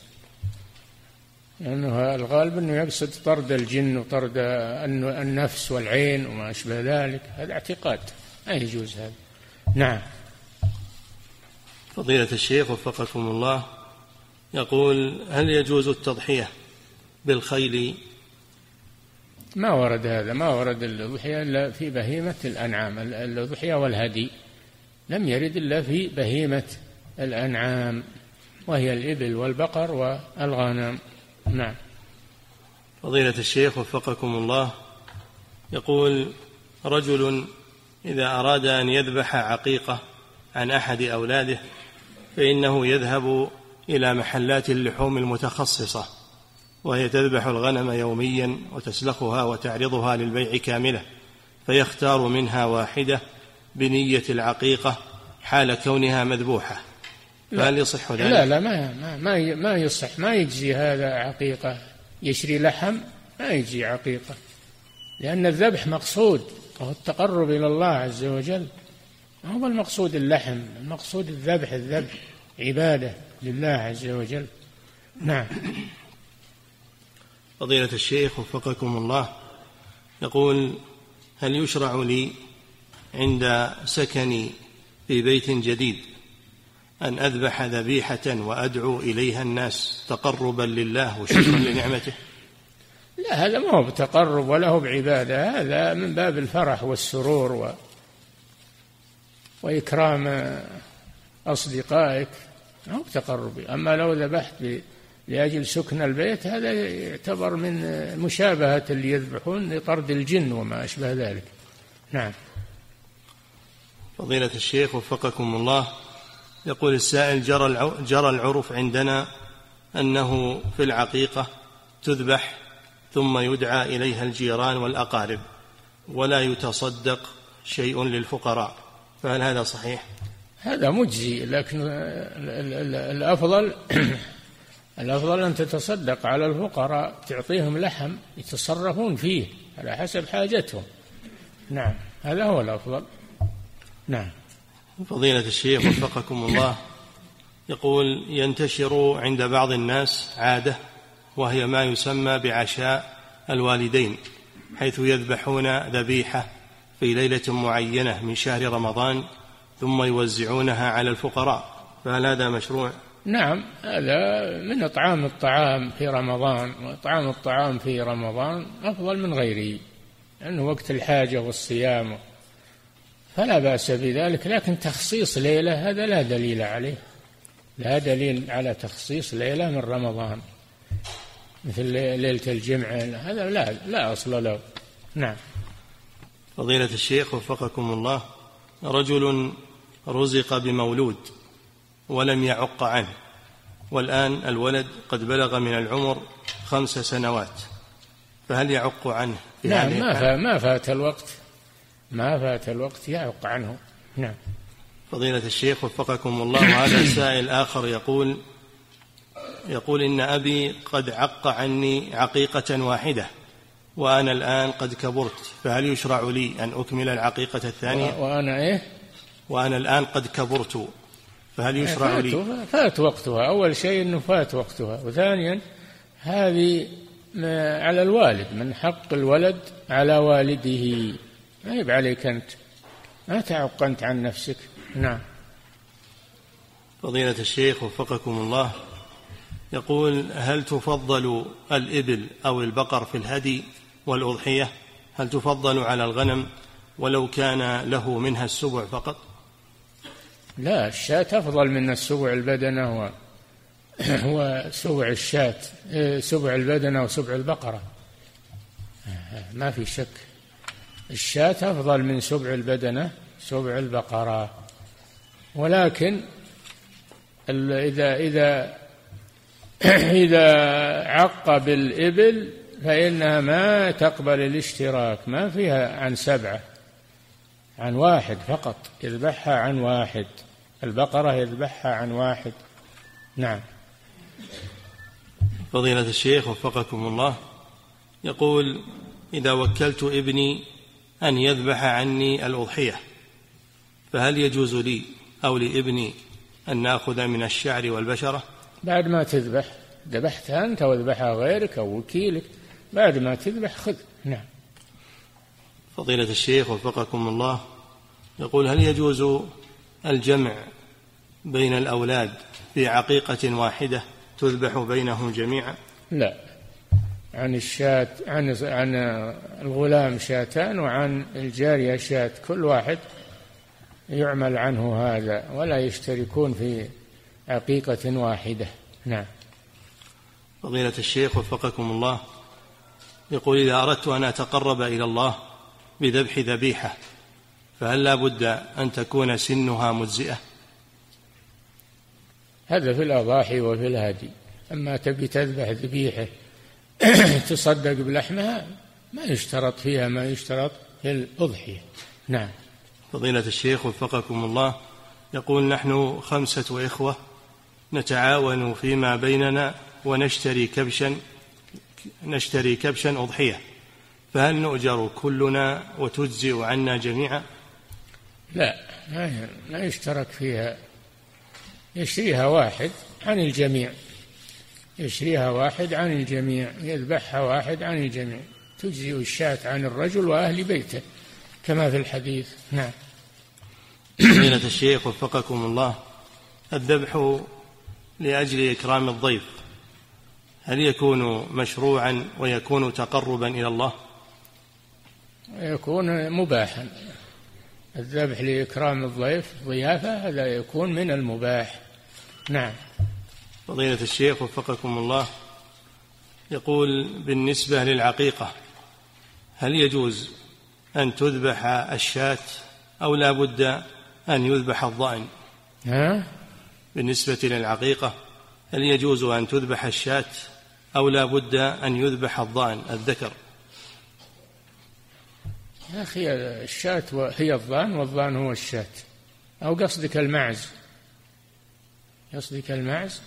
لأنه الغالب أنه يقصد طرد الجن وطرد النفس والعين وما أشبه ذلك، هذا اعتقاد، ما يجوز هذا. نعم. فضيلة الشيخ وفقكم الله، يقول هل يجوز التضحية بالخيل؟ ما ورد هذا، ما ورد الأضحية إلا في بهيمة الأنعام، الأضحية والهدي لم يرد إلا في بهيمة الأنعام، وهي الإبل والبقر والغنم. نعم. فضيلة الشيخ وفقكم الله، يقول رجل إذا أراد أن يذبح عقيقة عن أحد أولاده فإنه يذهب إلى محلات اللحوم المتخصصة، وهي تذبح الغنم يوميا وتسلخها وتعرضها للبيع كاملة، فيختار منها واحدة بنية العقيقة حال كونها مذبوحة، فهل يصح ذلك؟ لا لا ما ما ما يصح، ما يجزي هذا عقيقة، يشري لحم ما يجزي عقيقة، لأن الذبح مقصود وهو التقرب إلى الله عز وجل، ما هو المقصود اللحم، المقصود الذبح، الذبح عبادة لله عز وجل. نعم. فضيلة الشيخ وفقكم الله، يقول هل يشرع لي عند سكني في بيت جديد أن أذبح ذبيحة وأدعو إليها الناس تقربا لله وشكرا لنعمته؟ لا، هذا ما هو بتقرب ولا هو بعبادة، هذا من باب الفرح والسرور و... وإكرام أصدقائك، ما هو بتقرب. أما لو ذبحت ب... لأجل سكن البيت هذا يعتبر من مشابهة اللي يذبحون لطرد الجن وما أشبه ذلك. نعم. فضيلة الشيخ وفقكم الله، يقول السائل: جرى جرى العرف عندنا أنه في العقيقة تذبح ثم يدعى إليها الجيران والأقارب ولا يتصدق شيء للفقراء، فهل هذا صحيح؟ هذا مجزي، لكن الأفضل الأفضل أن تتصدق على الفقراء، تعطيهم لحم يتصرفون فيه على حسب حاجتهم. نعم، هذا هو الأفضل. نعم. فضيلة الشيخ وفقكم الله، يقول: ينتشر عند بعض الناس عادة وهي ما يسمى بعشاء الوالدين، حيث يذبحون ذبيحة في ليلة معينة من شهر رمضان ثم يوزعونها على الفقراء، فهل هذا مشروع؟ نعم، هذا من إطعام الطعام في رمضان، وإطعام الطعام في رمضان أفضل من غيره لأنه وقت الحاجة والصيام، فلا بأس بذلك. لكن تخصيص ليلة هذا لا دليل عليه، لا دليل على تخصيص ليلة من رمضان مثل ليلة الجمعة، هذا لا لا أصل له. نعم. فضيلة الشيخ وفقكم الله، رجل رزق بمولود ولم يعق عنه، والآن الولد قد بلغ من العمر خمس سنوات، فهل يعق عنه؟ نعم، ما ما فات الوقت، ما فات الوقت يعق عنه. نعم. فضيلة الشيخ وفقكم الله، وهذا سائل آخر يقول يقول إن أبي قد عق عني عقيقة واحدة وأنا الآن قد كبرت، فهل يشرع لي أن أكمل العقيقة الثانية؟ وأنا إيه؟ وأنا الآن قد كبرت، فهل يشرع لي؟ فات وقتها. أول شيء أنه فات وقتها، وثانيا هذه على الوالد، من حق الولد على والده، ما يب عليك أنت، ما تعق أنت عن نفسك. نعم. فضيلة الشيخ وفقكم الله، يقول: هل تفضل الإبل أو البقر في الهدي والأضحية؟ هل تفضل على الغنم ولو كان له منها السبع فقط؟ لا، الشاة أفضل من السبع البدنة وسبع الشاة، سبع البدنة وسبع البقرة، ما في شك. الشاة أفضل من سبع البدنة سبع البقرة، ولكن إذا إذا إذا عق بالإبل فإنها ما تقبل الاشتراك، ما فيها عن سبعة، عن واحد فقط، يذبحها عن واحد. البقرة يذبحها عن واحد. نعم. فضيلة الشيخ وفقكم الله، يقول: إذا وكلت ابني أن يذبح عني الأضحية، فهل يجوز لي أو لابني أن نأخذ من الشعر والبشرة؟ بعد ما تذبح، ذبحتها أنت وذبحها غيرك أو وكيلك، بعد ما تذبح خذ. نعم. فضيلة الشيخ وفقكم الله، يقول: هل يجوز الجمع بين الأولاد في عقيقة واحدة تذبح بينهم جميعا؟ لا، عن الشاة عن عن الغلام شاتان وعن الجارية شاة، كل واحد يعمل عنه هذا، ولا يشتركون في عقيقة واحدة. نعم. فضيلة الشيخ وفقكم الله، يقول: إذا أردت أن أتقرب إلى الله بذبح ذبيحة فهل لا بد أن تكون سنها مجزئة؟ هذا في الأضاحي وفي الهدي. أما تبي تذبح ذبيحة تصدق بلحمها ما يشترط فيها ما يشترط في الأضحية. نعم. فضيلة الشيخ وفقكم الله، يقول: نحن خمسة إخوة نتعاون فيما بيننا ونشتري كبشا نشتري كبشا أضحية، فهل نؤجر كلنا وتجزئ عنا جميعا؟ لا، لا يشترك فيها، يشتريها واحد عن الجميع، يشتريها واحد عن الجميع، يذبحها واحد عن الجميع، تجزئ الشاة عن الرجل وأهل بيته. كما في الحديث. نعم. فضيلة الشيخ وفقكم الله، الذبح لأجل إكرام الضيف هل يكون مشروعا ويكون تقربا إلى الله؟ يكون مباحا. الذبح لإكرام الضيف ضيافة هذا يكون من المباح. نعم. فضيلة الشيخ وفقكم الله، يقول بالنسبة للعقيقة هل يجوز أن تذبح الشاة أو لا بد أن يذبح الضأن؟ ها؟ بالنسبة للعقيقة هل يجوز أن تذبح الشاة أو لا بد أن يذبح الضأن الذكر؟ يا أخي الشاة هي الضأن والضأن هو الشاة، أو قصدك المعز؟ قصدك المعز؟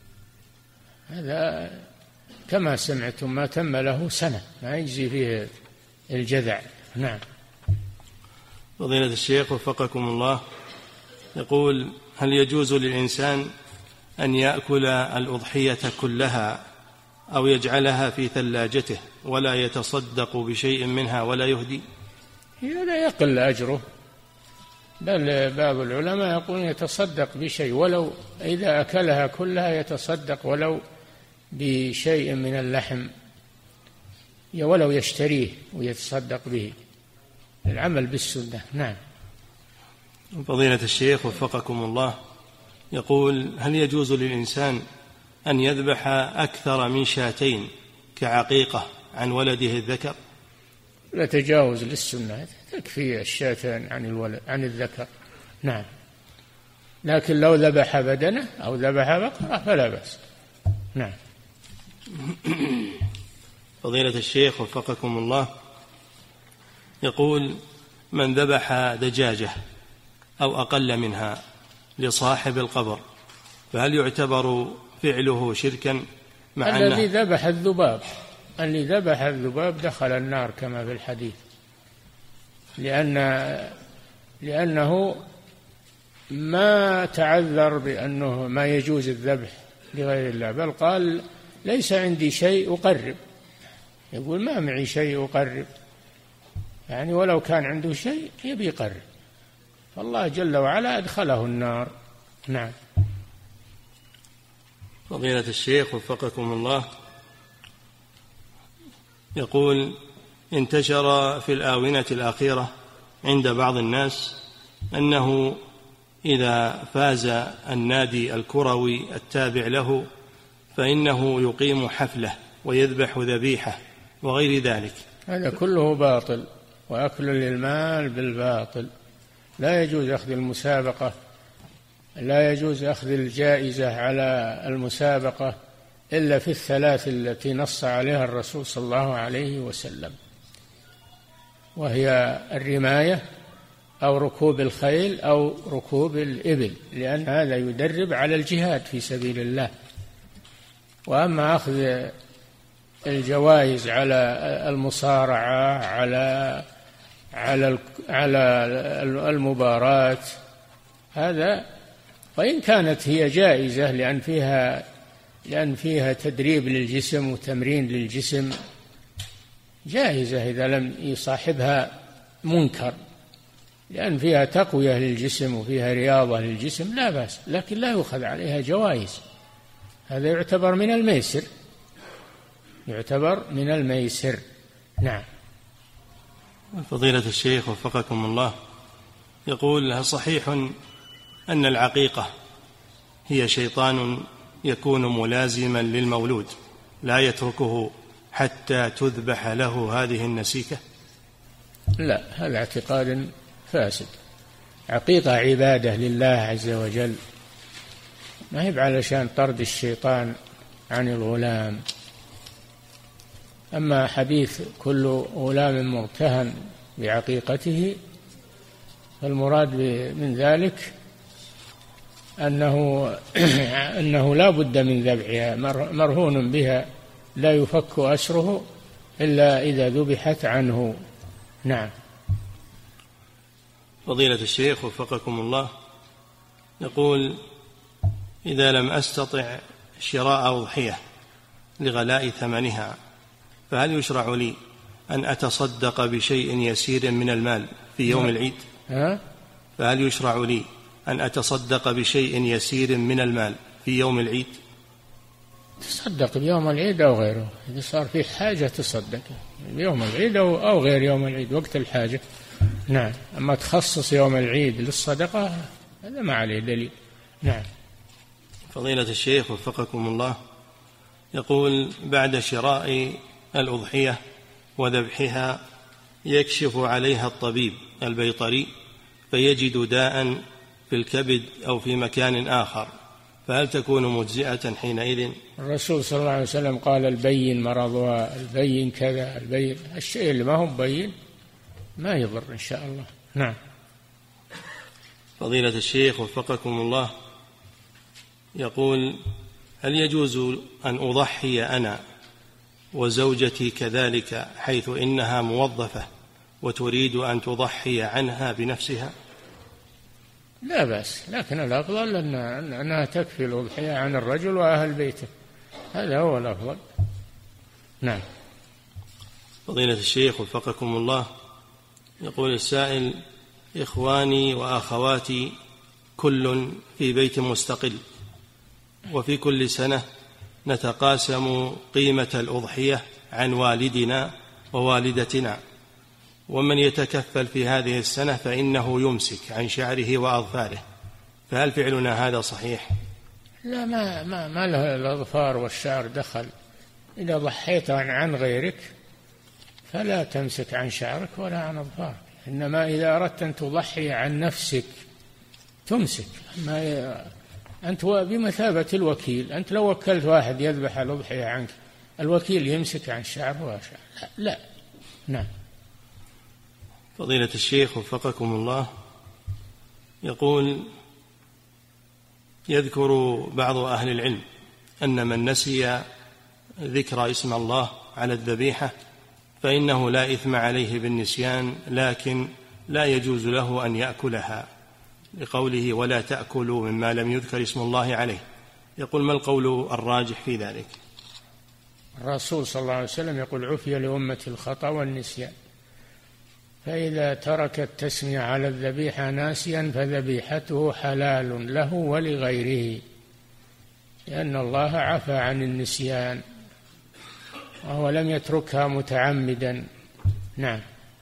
هذا كما سمعتم ما تم له سنة ما يجزي فيه الجذع. نعم. فضيلة الشيخ وفقكم الله، يقول هل يجوز للإنسان أن يأكل الأضحية كلها أو يجعلها في ثلاجته ولا يتصدق بشيء منها ولا يهدي؟ لا يقل أجره، بل بعض العلماء يقولون يتصدق بشيء، ولو إذا أكلها كلها يتصدق ولو بشيء من اللحم، ولو يشتريه ويتصدق به، العمل بالسنة. نعم. فضيلة الشيخ وفقكم الله، يقول هل يجوز للإنسان أن يذبح أكثر من شاتين كعقيقة عن ولده الذكر؟ لا تجاوز للسنة، تكفي الشاتين عن الولد عن الذكر. نعم. لكن لو ذبح بدنه أو ذبح بقرة فلا بأس. نعم. فضيلة الشيخ وفقكم الله، يقول من ذبح دجاجة أو أقل منها لصاحب القبر فهل يعتبر فعله شركا؟ مع الذي ذبح الذباب اللي ذبح الذباب دخل النار كما في الحديث، لأن لأنه ما تعذر بأنه ما يجوز الذبح لغير الله، بل قال ليس عندي شيء أقرب، يقول ما معي شيء أقرب، يعني ولو كان عنده شيء يبي يقرب، فالله جل وعلا أدخله النار. نعم. فضيلة الشيخ وفقكم الله، يقول انتشر في الآونة الأخيرة عند بعض الناس أنه إذا فاز النادي الكروي التابع له فإنه يقيم حفلة ويذبح ذبيحة وغير ذلك. هذا كله باطل وأكل للمال بالباطل. لا يجوز أخذ المسابقة، لا يجوز أخذ الجائزة على المسابقة إلا في الثلاث التي نص عليها الرسول صلى الله عليه وسلم، وهي الرماية أو ركوب الخيل أو ركوب الإبل، لأن هذا يدرب على الجهاد في سبيل الله. وأما أخذ الجوائز على المصارعة على على على المباراة هذا، وإن كانت هي جائزة لأن فيها لأن فيها تدريب للجسم وتمرين للجسم، جائزة إذا لم يصاحبها منكر، لأن فيها تقوية للجسم وفيها رياضة للجسم لا بأس، لكن لا يؤخذ عليها جوائز، هذا يعتبر من الميسر، يعتبر من الميسر. نعم. فضيلة الشيخ وفقكم الله، يقول هل صحيح أن العقيقة هي شيطان يكون ملازما للمولود لا يتركه حتى تذبح له هذه النسيكة؟ لا، هذا اعتقاد فاسد. عقيقة عبادة لله عز وجل، ما هي علشان طرد الشيطان عن الغلام. أما حديث كل غلام مرتهن بعقيقته فالمراد من ذلك أنه أنه لا بد من ذبحها، مرهون بها لا يفك أسره إلا إذا ذبحت عنه. نعم. فضيلة الشيخ وفقكم الله، يقول إذا لم أستطع شراء أضحية لغلاء ثمنها فهل يشرع لي أن أتصدق بشيء يسير من المال في يوم العيد؟ ها؟ فهل يشرع لي أن أتصدق بشيء يسير من المال في يوم العيد؟ تصدق بيوم العيد أو غيره، إذا صار في حاجة تصدق بيوم العيد أو غير يوم العيد وقت الحاجة. نعم. أما تخصص يوم العيد للصدقة هذا ما عليه دليل. نعم. فضيلة الشيخ وفقكم الله، يقول بعد شراء الأضحية وذبحها يكشف عليها الطبيب البيطري فيجد داء في الكبد أو في مكان آخر، فهل تكون مجزئة حينئذ؟ الرسول صلى الله عليه وسلم قال البين مرضها، البين كذا، البين الشيء اللي ما هو بين ما يضر إن شاء الله. نعم. فضيلة الشيخ وفقكم الله، يقول هل يجوز أن أضحي أنا وزوجتي كذلك حيث إنها موظفة وتريد أن تضحي عنها بنفسها؟ لا بأس، لكن الأفضل أنها تكفي الأضحية عن الرجل وأهل بيته، هذا هو الأفضل. نعم. فضيلة الشيخ وفقكم الله، يقول السائل إخواني وأخواتي كل في بيت مستقل، وفي كل سنة نتقاسم قيمة الأضحية عن والدنا ووالدتنا، ومن يتكفل في هذه السنة فإنه يمسك عن شعره وأظفاره، فهل فعلنا هذا صحيح؟ لا، ما, ما, ما له الأظفار والشعر دخل. إذا ضحيت عن غيرك فلا تمسك عن شعرك ولا عن أظفارك، إنما إذا أردت أن تضحي عن نفسك تمسك. ما أنت بمثابة الوكيل، أنت لو وكلت واحد يذبح الأضحية عنك الوكيل يمسك عن شعره وشعر؟ لا, لا. نعم. فضيلة الشيخ وفقكم الله، يقول يذكر بعض أهل العلم أن من نسي ذكر اسم الله على الذبيحة فإنه لا إثم عليه بالنسيان، لكن لا يجوز له أن يأكلها لقوله ولا تأكلوا مما لم يذكر اسم الله عليه. يقول ما القول الراجح في ذلك؟ الرسول صلى الله عليه وسلم يقول عفي لأمة الخطأ والنسيان، فإذا ترك التسمية على الذبيحة ناسيا فذبيحته حلال له ولغيره، لأن الله عفى عن النسيان وهو لم يتركها متعمدا. نعم.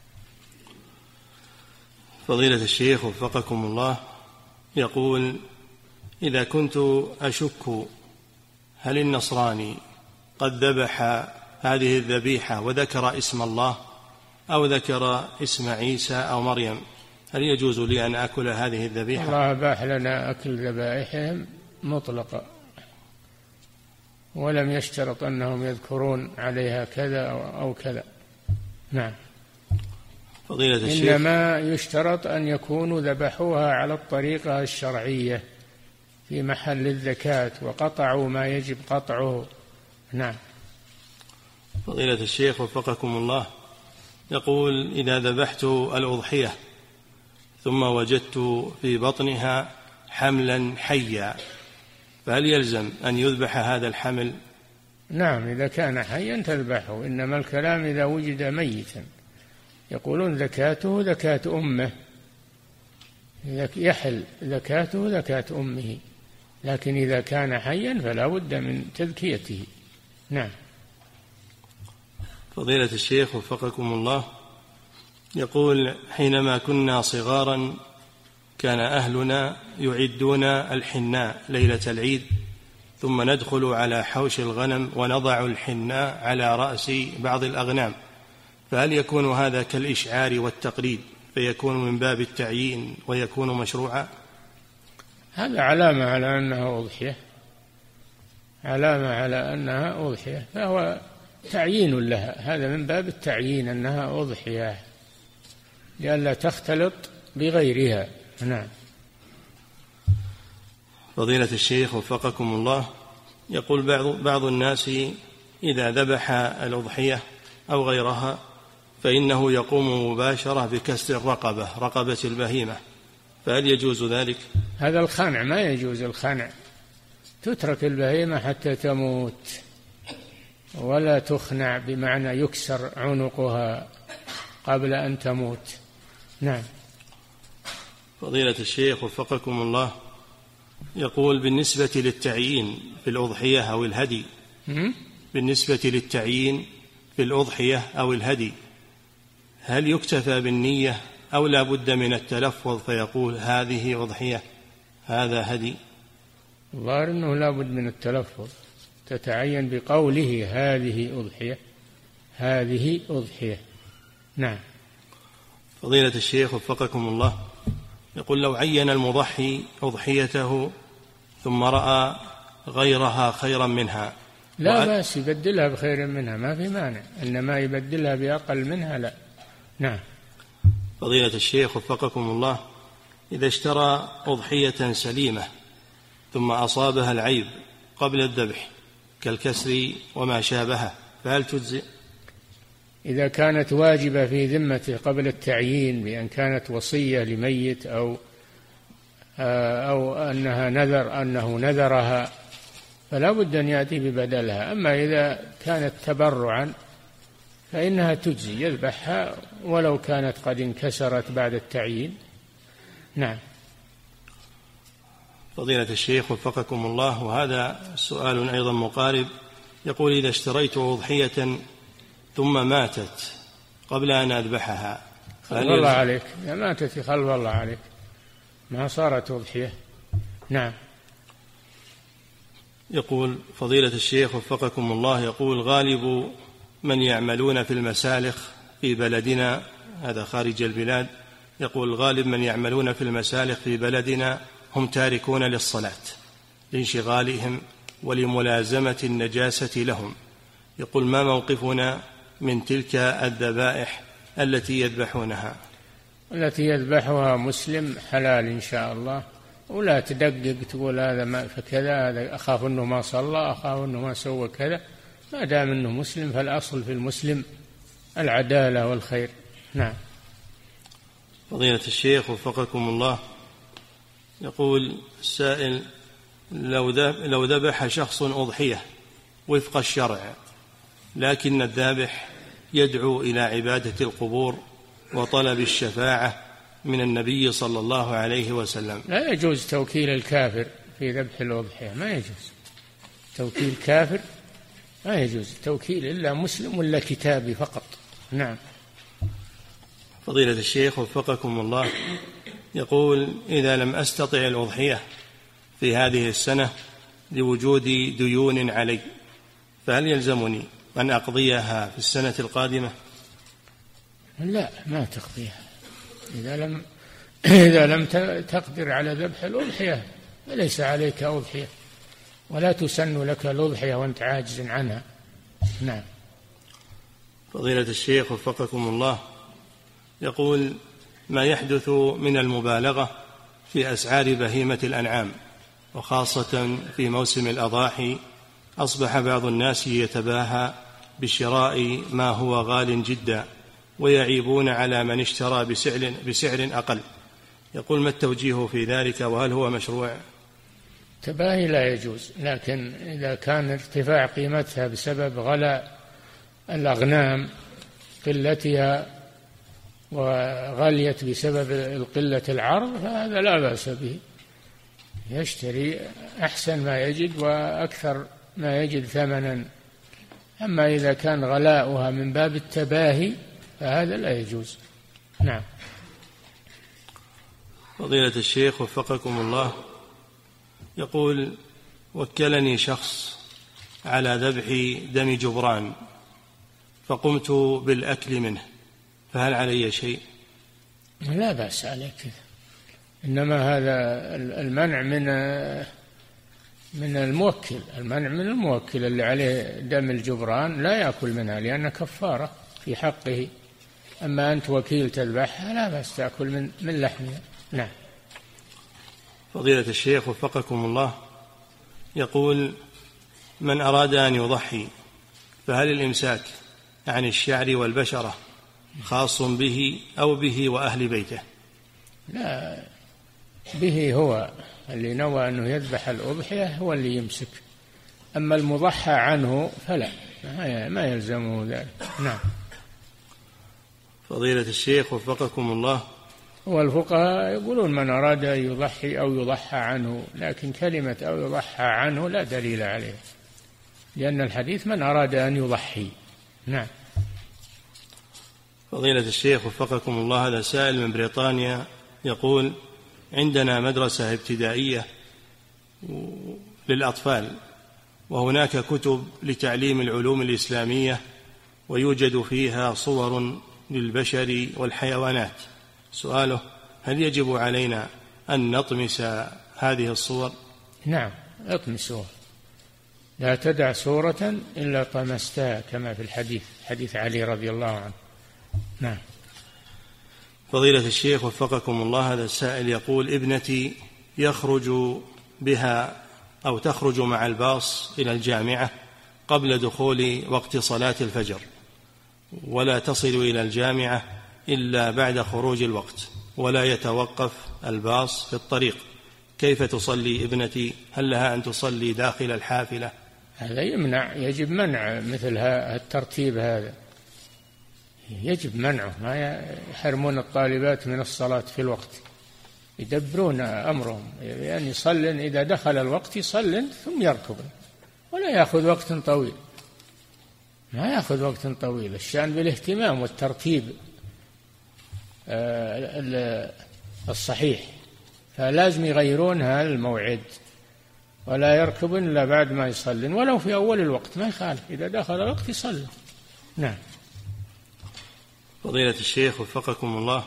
فضيلة الشيخ وفقكم الله، يقول إذا كنت أشك هل النصراني قد ذبح هذه الذبيحة وذكر اسم الله أو ذكر اسم عيسى أو مريم، هل يجوز لي أن أكل هذه الذبيحة؟ الله أباح لنا أكل ذبائحهم مطلقا، ولم يشترط أنهم يذكرون عليها كذا أو كذا. نعم. فضيلة الشيخ، إنما يشترط أن يكونوا ذبحوها على الطريقة الشرعية في محل الزكاة وقطعوا ما يجب قطعه. نعم. فضيلة الشيخ وفقكم الله، يقول إذا ذبحت الأضحية ثم وجدت في بطنها حملا حيا فهل يلزم أن يذبح هذا الحمل؟ نعم، إذا كان حيا تذبحه، إنما الكلام إذا وجد ميتا. يقولون زكاته زكاة أمه، يحل زكاته زكاة أمه، لكن إذا كان حيا فلا بد من تذكيته. نعم. فضيلة الشيخ وفقكم الله، يقول حينما كنا صغارا كان أهلنا يعدون الحناء ليلة العيد، ثم ندخل على حوش الغنم ونضع الحناء على رأس بعض الأغنام، فهل يكون هذا كالإشعار والتقليد فيكون من باب التعيين ويكون مشروعا؟ هذا علامة على أنها أضحية، علامة على أنها أضحية، فهو تعيين لها، هذا من باب التعيين أنها أضحية لئلا تختلط بغيرها. نعم. فضيلة الشيخ وفقكم الله، يقول بعض بعض الناس إذا ذبح الأضحية أو غيرها فإنه يقوم مباشرة بكسر الرقبة رقبة البهيمة، فهل يجوز ذلك؟ هذا الخنع، ما يجوز الخنع، تترك البهيمة حتى تموت ولا تخنع، بمعنى يكسر عنقها قبل أن تموت. نعم. فضيلة الشيخ وفقكم الله، يقول بالنسبة للتعيين في الأضحية أو الهدي بالنسبة للتعيين في الأضحية أو الهدي هل يكتفى بالنية أو لا بد من التلفظ فيقول هذه أضحية هذا هدي؟ الظاهر أنه لا بد من التلفظ، تتعين بقوله هذه أضحية هذه أضحية. نعم. فضيلة الشيخ وفقكم الله، يقول لو عين المضحي أضحيته ثم رأى غيرها خيرا منها لا بأس يبدلها بخير منها، ما في مانع، إنما يبدلها بأقل منها لا. نعم. فضيلة الشيخ وفقكم الله، إذا اشترى أضحية سليمة ثم أصابها العيب قبل الذبح كالكسر وما شابهه فهل تجزئ؟ إذا كانت واجبة في ذمته قبل التعيين بأن كانت وصية لميت أو أو أنها نذر أنه نذرها فلا بد أن يأتي ببدلها. أما إذا كانت تبرعا فإنها تجزي، يذبحها ولو كانت قد انكسرت بعد التعيين. نعم. فضيلة الشيخ وفقكم الله، وهذا سؤال أيضا مقارب، يقول إذا اشتريت أضحية ثم ماتت قبل أن أذبحها خلف الله عليك، إذا ماتت خلف الله عليك ما صارت أضحية. نعم. يقول فضيلة الشيخ وفقكم الله، يقول غالب من يعملون في المسالخ في بلدنا، هذا خارج البلاد، يقول غالب من يعملون في المسالخ في بلدنا هم تاركون للصلاة لانشغالهم ولملازمة النجاسة لهم، يقول ما موقفنا من تلك الذبائح التي يذبحونها؟ التي يذبحها مسلم حلال إن شاء الله، ولا تدقق تقول هذا ما فكذا، هذا أخاف أنه ما صلى، أخاف أنه ما سوى كذا، ما دام أنه مسلم فالأصل في المسلم العدالة والخير. نعم. فضيلة الشيخ وفقكم الله، يقول السائل لو ذبح شخص أضحية وفق الشرع لكن الذابح يدعو إلى عبادة القبور وطلب الشفاعة من النبي صلى الله عليه وسلم، لا يجوز توكيل الكافر في ذبح الأضحية، ما يجوز توكيل كافر، ما يجوز توكيل إلا مسلم ولا كتابي فقط. نعم. فضيلة الشيخ وفقكم الله، يقول إذا لم أستطع الأضحية في هذه السنة لوجود ديون علي فهل يلزمني أن أقضيها في السنة القادمة؟ لا، ما تقضيها إذا لم إذا لم تقدر على ذبح الأضحية فليس عليك أضحية، ولا تسن لك الأضحية وأنت عاجز عنها. نعم. فضيلة الشيخ وفقكم الله، يقول ما يحدث من المبالغة في أسعار بهيمة الأنعام وخاصة في موسم الأضاحي، أصبح بعض الناس يتباهى بشراء ما هو غال جدا ويعيبون على من اشترى بسعر, بسعر أقل، يقول ما التوجيه في ذلك وهل هو مشروع؟ تباهي لا يجوز، لكن إذا كان ارتفاع قيمتها بسبب غلاء الأغنام قلتها وغليت بسبب قلة العرض فهذا لا بأس به، يشتري أحسن ما يجد وأكثر ما يجد ثمنا. أما إذا كان غلاؤها من باب التباهي فهذا لا يجوز. نعم. فضيلة الشيخ وفقكم الله، يقول وكلني شخص على ذبح دم جبران فقمت بالأكل منه فهل علي شيء؟ لا بأس عليك، إنما هذا المنع من من الموكل، المنع من الموكل اللي عليه دم الجبران لا يأكل منها لأن كفارة في حقه، أما أنت وكيل تذبحها لا بأس تأكل من من لحمها. نعم. فضيلة الشيخ وفقكم الله، يقول من أراد أن يضحي فهل الإمساك عن الشعر والبشرة خاص به أو به وأهل بيته؟ لا، به هو اللي نوى أنه يذبح الأضحية هو اللي يمسك، أما المضحى عنه فلا، ما يلزمه ذلك. نعم. فضيلة الشيخ وفقكم الله، والفقهاء يقولون من أراد أن يضحي أو يضحى عنه، لكن كلمة أو يضحى عنه لا دليل عليه، لأن الحديث من أراد أن يضحي. نعم. فضيلة الشيخ وفقكم الله، هذا سائل من بريطانيا يقول: عندنا مدرسة ابتدائية للأطفال، وهناك كتب لتعليم العلوم الإسلامية، ويوجد فيها صور للبشر والحيوانات. سؤاله: هل يجب علينا أن نطمس هذه الصور؟ نعم، اطمسوها، لا تدع صورة إلا طمستها، كما في الحديث، حديث علي رضي الله عنه. نعم. فضيلة الشيخ وفقكم الله، هذا السائل يقول: ابنتي يخرج بها أو تخرج مع الباص إلى الجامعة قبل دخول وقت صلاة الفجر، ولا تصل إلى الجامعة إلا بعد خروج الوقت، ولا يتوقف الباص في الطريق، كيف تصلي ابنتي؟ هل لها أن تصلي داخل الحافلة؟ هذا يمنع، يجب منع مثل الترتيب هذا، يجب منعه، ما يحرمون الطالبات من الصلاة في الوقت، يدبرون أمرهم، يعني يصلن إذا دخل الوقت يصلن ثم يركبن، ولا يأخذ وقت طويل، ما يأخذ وقت طويل. الشأن بالاهتمام والترتيب الصحيح، فلازم يغيرون هذا الموعد، ولا يركبن إلا بعد ما يصلن، ولو في أول الوقت ما يخالف، إذا دخل الوقت يصلن. نعم. فضيلة الشيخ وفقكم الله،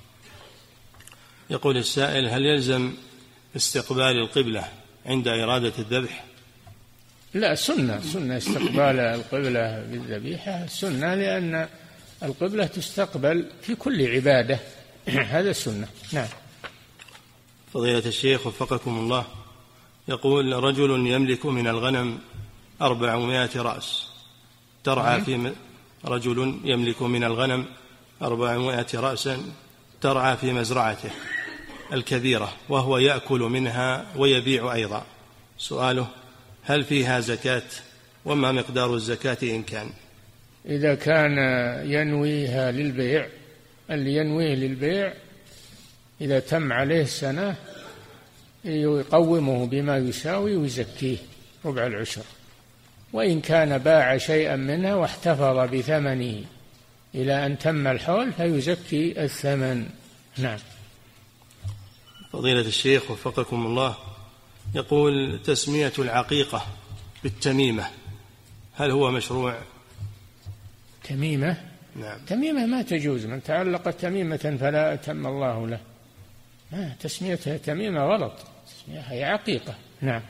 يقول السائل: هل يلزم استقبال القبلة عند إرادة الذبح؟ لا، سنة سنة استقبال القبلة بالذبيحة، سنة، لأن القبلة تستقبل في كل عبادة، هذا سنة. نعم. فضيلة الشيخ وفقكم الله، يقول: رجل يملك من الغنم أربعمائة رأس ترعى في رجل يملك من الغنم أربعمائة رأسا ترعى في مزرعته الكبيرة، وهو يأكل منها ويبيع أيضا. سؤاله: هل فيها زكاة؟ وما مقدار الزكاة إن كان؟ إذا كان ينويها للبيع، اللي ينويه للبيع إذا تم عليه سنة يقومه بما يساوي ويزكيه ربع العشر، وإن كان باع شيئا منها واحتفظ بثمنه إلى أن تم الحول فيزكي الثمن. نعم. فضيلة الشيخ وفقكم الله، يقول: تسمية العقيقة بالتميمة هل هو مشروع؟ تميمة؟ نعم. تميمة ما تجوز، من تعلق تميمة فلا أتم الله له، ما تسميتها تميمة غلط، تسميتها هي عقيقة. نعم.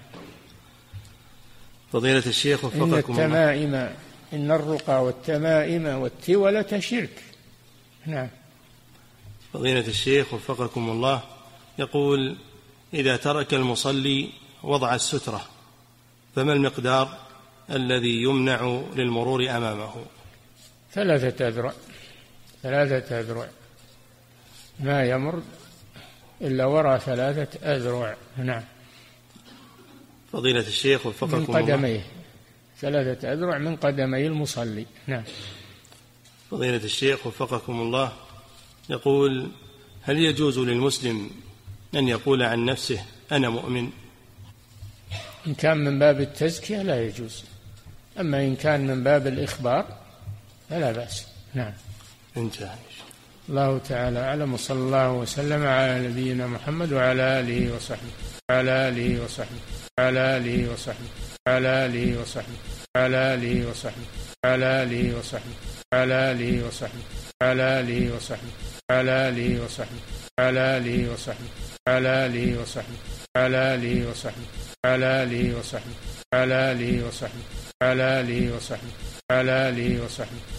فضيلة الشيخ وفقكم الله، إن التمائم إن الرقى والتمائم والتولة شرك. نعم. فضيلة الشيخ وفقكم الله، يقول: إذا ترك المصلي وضع السترة فما المقدار الذي يمنع للمرور أمامه؟ ثلاثة أذرع، ثلاثة أذرع، ما يمر إلا وراء ثلاثة أذرع. نعم. فضيلة الشيخ وفقكم الله، من قدميه، ثلاثة أذرع من قدمي المصلي. نعم. فضيلة الشيخ وفقكم الله، يقول: هل يجوز للمسلم أن يقول عن نفسه أنا مؤمن؟ إن كان من باب التزكية لا يجوز، أما إن كان من باب الإخبار فلا بأس. نعم. انتهى. الله تعالى أعلم، وصلى الله وسلم على نبينا محمد وعلى آله وصحبه وعلى آله وصحبه وعلى آله وصحبه وعلى آله وصحبه وعلى آله وصحبه وعلى آله وصحبه وعلى آله وصحبه وعلى آله وصحبه وعلى آله وصحبه وعلى آله وصحبه وعلى آله وصحبه وعلى آله وصحبه وعلى آله وصحبه وعلى آله وصحبه وعلى آله وصحبه وعلى آله وصحبه